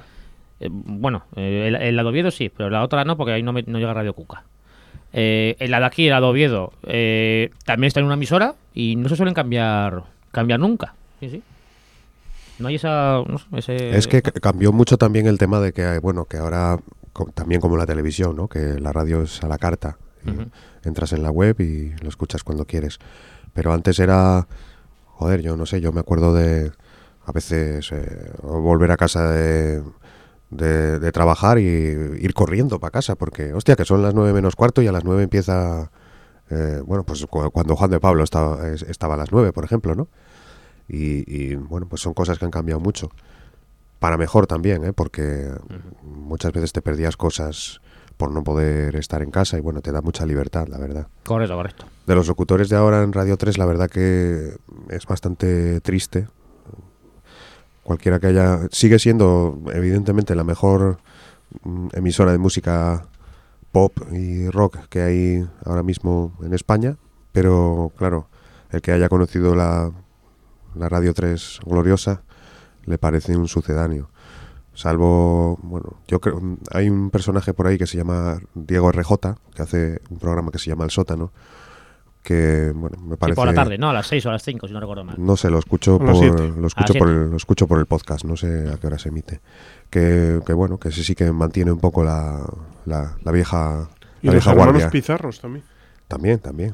[SPEAKER 3] El lado Oviedo sí, pero la otra no, porque ahí no llega Radio Cuca. En la de aquí, el lado Oviedo, también está en una emisora y no se suelen cambiar nunca. Sí. No hay esa... No sé, ese...
[SPEAKER 2] Es que cambió mucho también el tema de que, bueno, que ahora, también como la televisión, ¿no? Que la radio es a la carta. Entras en la web y lo escuchas cuando quieres. Pero antes era... Joder, yo no sé, yo me acuerdo de... A veces volver a casa de trabajar y ir corriendo para casa, porque, hostia, que son las 9 menos cuarto y a las 9 empieza... bueno, pues cuando Juan de Pablo estaba a las 9, por ejemplo, ¿no? Y bueno, pues son cosas que han cambiado mucho. Para mejor también, porque muchas veces te perdías cosas por no poder estar en casa y bueno, te da mucha libertad, la verdad.
[SPEAKER 3] Correcto.
[SPEAKER 2] De los locutores de ahora en Radio 3, la verdad que es bastante triste. Cualquiera que haya... Sigue siendo, evidentemente, la mejor emisora de música pop y rock que hay ahora mismo en España, pero claro, el que haya conocido la Radio 3 gloriosa le parece un sucedáneo. Salvo, bueno, yo creo, hay un personaje por ahí que se llama Diego RJ, que hace un programa que se llama El Sótano, que, bueno, me parece...
[SPEAKER 3] Y por la tarde, ¿no? A las 6 o a las 5, si no recuerdo mal.
[SPEAKER 2] No sé, lo escucho por el podcast, no sé a qué hora se emite. Que bueno, que sí que mantiene un poco la vieja
[SPEAKER 1] y los hermanos Pizarros también.
[SPEAKER 2] También.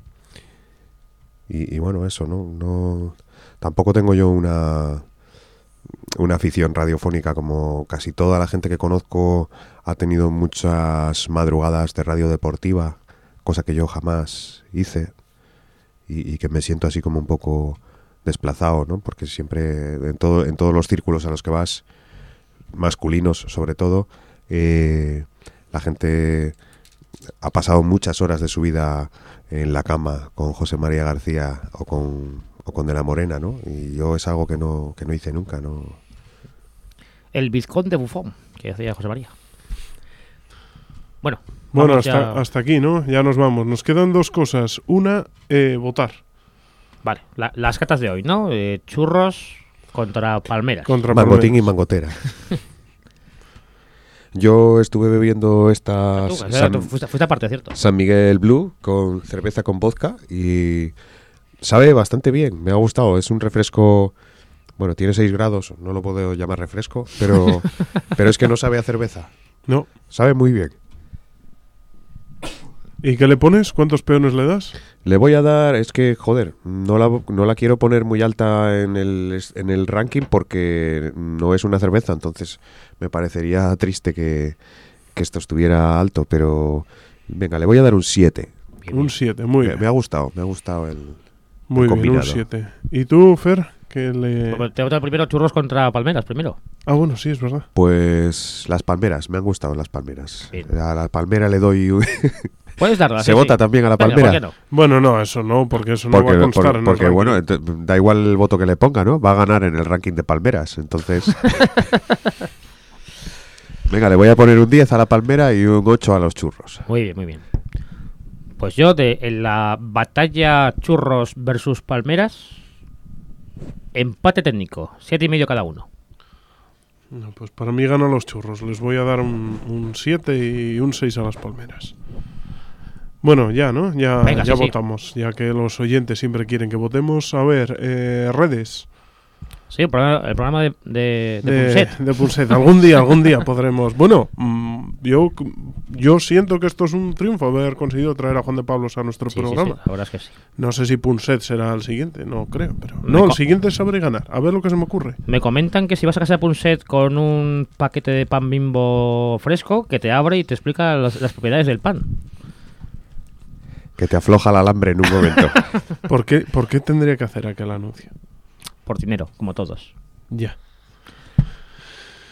[SPEAKER 2] Y bueno, eso, ¿no? Tampoco tengo yo una afición radiofónica como casi toda la gente que conozco. Ha tenido muchas madrugadas de radio deportiva, cosa que yo jamás hice y que me siento así como un poco desplazado, ¿no? Porque siempre en todos los círculos a los que vas, masculinos sobre todo, la gente ha pasado muchas horas de su vida en la cama con José María García o con De la Morena, ¿no? Y yo es algo que no hice nunca, ¿no?
[SPEAKER 3] El Vizconde Bufón, que hacía José María. Bueno,
[SPEAKER 1] hasta aquí, ¿no? Ya nos vamos. Nos quedan dos cosas. Una, votar.
[SPEAKER 3] Vale, las cartas de hoy, ¿no? Churros contra palmeras.
[SPEAKER 2] Mangotín y mangotera. Yo estuve bebiendo
[SPEAKER 3] fuiste aparte, ¿cierto?
[SPEAKER 2] San Miguel Blue con cerveza con vodka y sabe bastante bien, me ha gustado. Es un refresco, bueno, tiene 6 grados, no lo puedo llamar refresco, pero es que no sabe a cerveza.
[SPEAKER 1] No.
[SPEAKER 2] Sabe muy bien.
[SPEAKER 1] ¿Y qué le pones? ¿Cuántos peones le das?
[SPEAKER 2] Le voy a dar, es que, joder, no la quiero poner muy alta en el ranking porque no es una cerveza, entonces me parecería triste que esto estuviera alto, pero venga, le voy a dar un 7.
[SPEAKER 1] Un 7, muy bien.
[SPEAKER 2] Me ha gustado el
[SPEAKER 1] muy bien,
[SPEAKER 2] combinado.
[SPEAKER 1] Un 7. ¿Y tú, Fer? Que
[SPEAKER 3] te voy a primero churros contra palmeras, primero.
[SPEAKER 1] Ah, bueno, sí, es verdad.
[SPEAKER 2] Pues las palmeras, me han gustado las palmeras. Bien. A la palmera le doy...
[SPEAKER 3] Puedes darla.
[SPEAKER 2] ¿Se vota también a la palmera?
[SPEAKER 3] ¿Por qué no?
[SPEAKER 1] Bueno, no, eso no, porque eso no va a constar en el
[SPEAKER 2] porque
[SPEAKER 1] ranking.
[SPEAKER 2] Bueno, da igual el voto que le ponga, ¿no? Va a ganar en el ranking de palmeras, entonces... Venga, le voy a poner un 10 a la palmera y un 8 a los churros.
[SPEAKER 3] Muy bien. Pues yo, en la batalla churros versus palmeras, empate técnico, 7,5 cada uno.
[SPEAKER 1] No, pues para mí ganan los churros. Les voy a dar un 7 y un 6 a las palmeras. Bueno, ya, ¿no? Ya votamos, ya que los oyentes siempre quieren que votemos. A ver, redes.
[SPEAKER 3] Sí, el programa de Punset.
[SPEAKER 1] De Punset. Algún día podremos... Bueno, yo siento que esto es un triunfo, haber conseguido traer a Juan de Pablos a nuestro programa.
[SPEAKER 3] Sí, la verdad es que sí.
[SPEAKER 1] No sé si Punset será el siguiente, no creo, pero... No, el siguiente es Saber y Ganar. A ver lo que se me ocurre.
[SPEAKER 3] Me comentan que si vas a casa de Punset con un paquete de pan Bimbo fresco, que te abre y te explica las propiedades del pan.
[SPEAKER 2] Que te afloja el alambre en un momento.
[SPEAKER 1] ¿Por qué tendría que hacer aquel anuncio?
[SPEAKER 3] Por dinero, como todos.
[SPEAKER 1] Ya.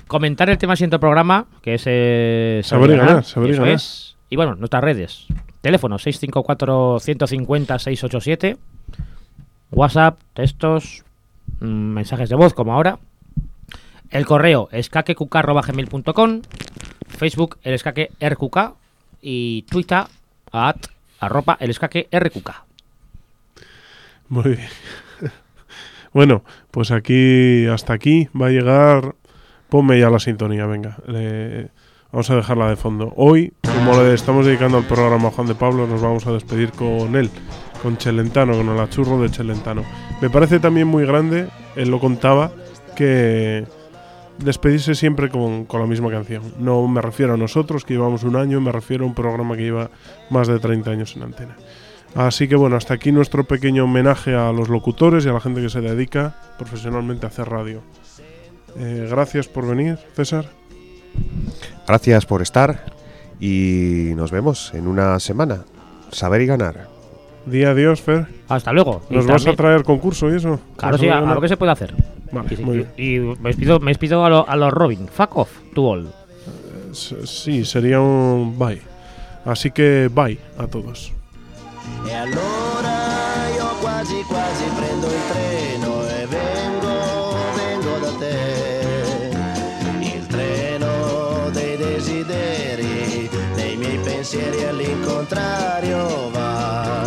[SPEAKER 3] comentar el tema del siguiente programa, que es
[SPEAKER 1] Saber y ganar, saber y
[SPEAKER 3] eso
[SPEAKER 1] ganar.
[SPEAKER 3] es. Y bueno, nuestras redes. Teléfono 654-150-687. WhatsApp, textos, mensajes de voz como ahora. El correo escaqueqk@gmail.com. Facebook el escaque RQK y Twitter @el escaque RQK.
[SPEAKER 1] Muy bien. Bueno, pues hasta aquí va a llegar. Ponme ya la sintonía, venga. Vamos a dejarla de fondo. Hoy, como le estamos dedicando al programa a Juan de Pablo, nos vamos a despedir con él, con Celentano, con el achurro de Celentano. Me parece también muy grande, él lo contaba, que despedirse siempre con la misma canción. No me refiero a nosotros, que llevamos un año, me refiero a un programa que lleva más de 30 años en antena. Así que bueno, hasta aquí nuestro pequeño homenaje a los locutores y a la gente que se dedica profesionalmente a hacer radio. Gracias por venir, César.
[SPEAKER 2] Gracias por estar y nos vemos en una semana. Saber y ganar.
[SPEAKER 1] Di adiós, Fer.
[SPEAKER 3] Hasta luego.
[SPEAKER 1] ¿Nos
[SPEAKER 3] Y
[SPEAKER 1] vas
[SPEAKER 3] también-
[SPEAKER 1] a traer concurso y eso?
[SPEAKER 3] Claro, sí, a lo que se puede hacer.
[SPEAKER 1] Vale,
[SPEAKER 3] Y-
[SPEAKER 1] muy bien.
[SPEAKER 3] y me despido a los Robin. Fuck off to all.
[SPEAKER 1] Sí, sería un bye. Así que bye a todos.
[SPEAKER 6] E allora io quasi quasi prendo il treno e vengo da te. Il treno dei desideri, dei miei pensieri all'incontrario va.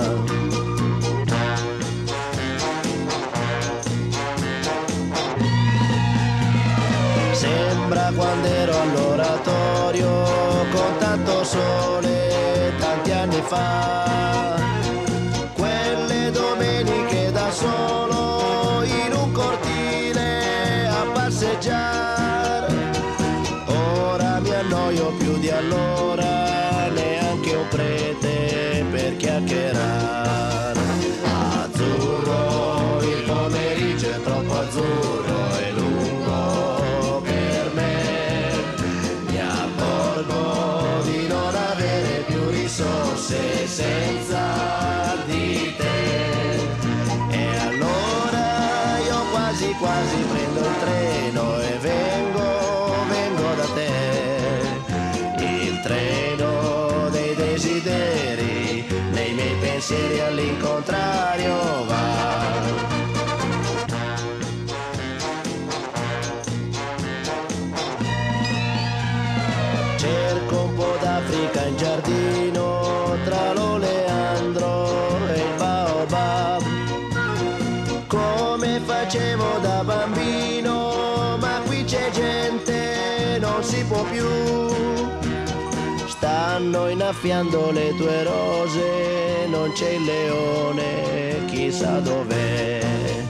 [SPEAKER 6] Sembra quando ero all'oratorio con tanto sole tanti anni fa. Quelle domeniche da solo in un cortile a passeggiare. Ora mi annoio più di allora, neanche un prete per chiacchierare. Azzurro, il pomeriggio è troppo azzurro e lungo per me. Mi accorgo di non avere più risorse senza di te. E allora io quasi quasi prendo il treno e vengo da te. Il treno dei desideri, nei miei pensieri all'incontrario va. Cerco un po' d'Africa in giardino tra l'oleandro e il baobab, come facevo da bambino, ma qui c'è gente, non si può più. Stanno innaffiando le tue rose, non c'è il leone, chissà dov'è.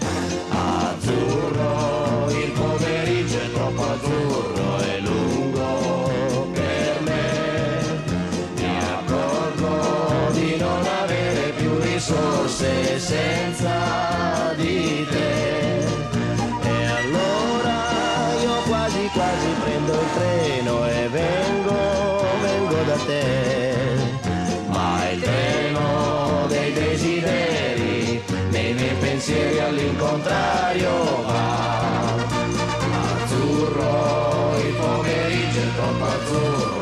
[SPEAKER 6] Azzurro, il pomeriggio è troppo azzurro e lungo per me. Mi accorgo di non avere più risorse senza di te. E allora io quasi quasi prendo il treno e vengo da te. Ma il treno dei desideri, nei miei pensieri all'incontrario va. Azzurro, il pomeriggio è troppo azzurro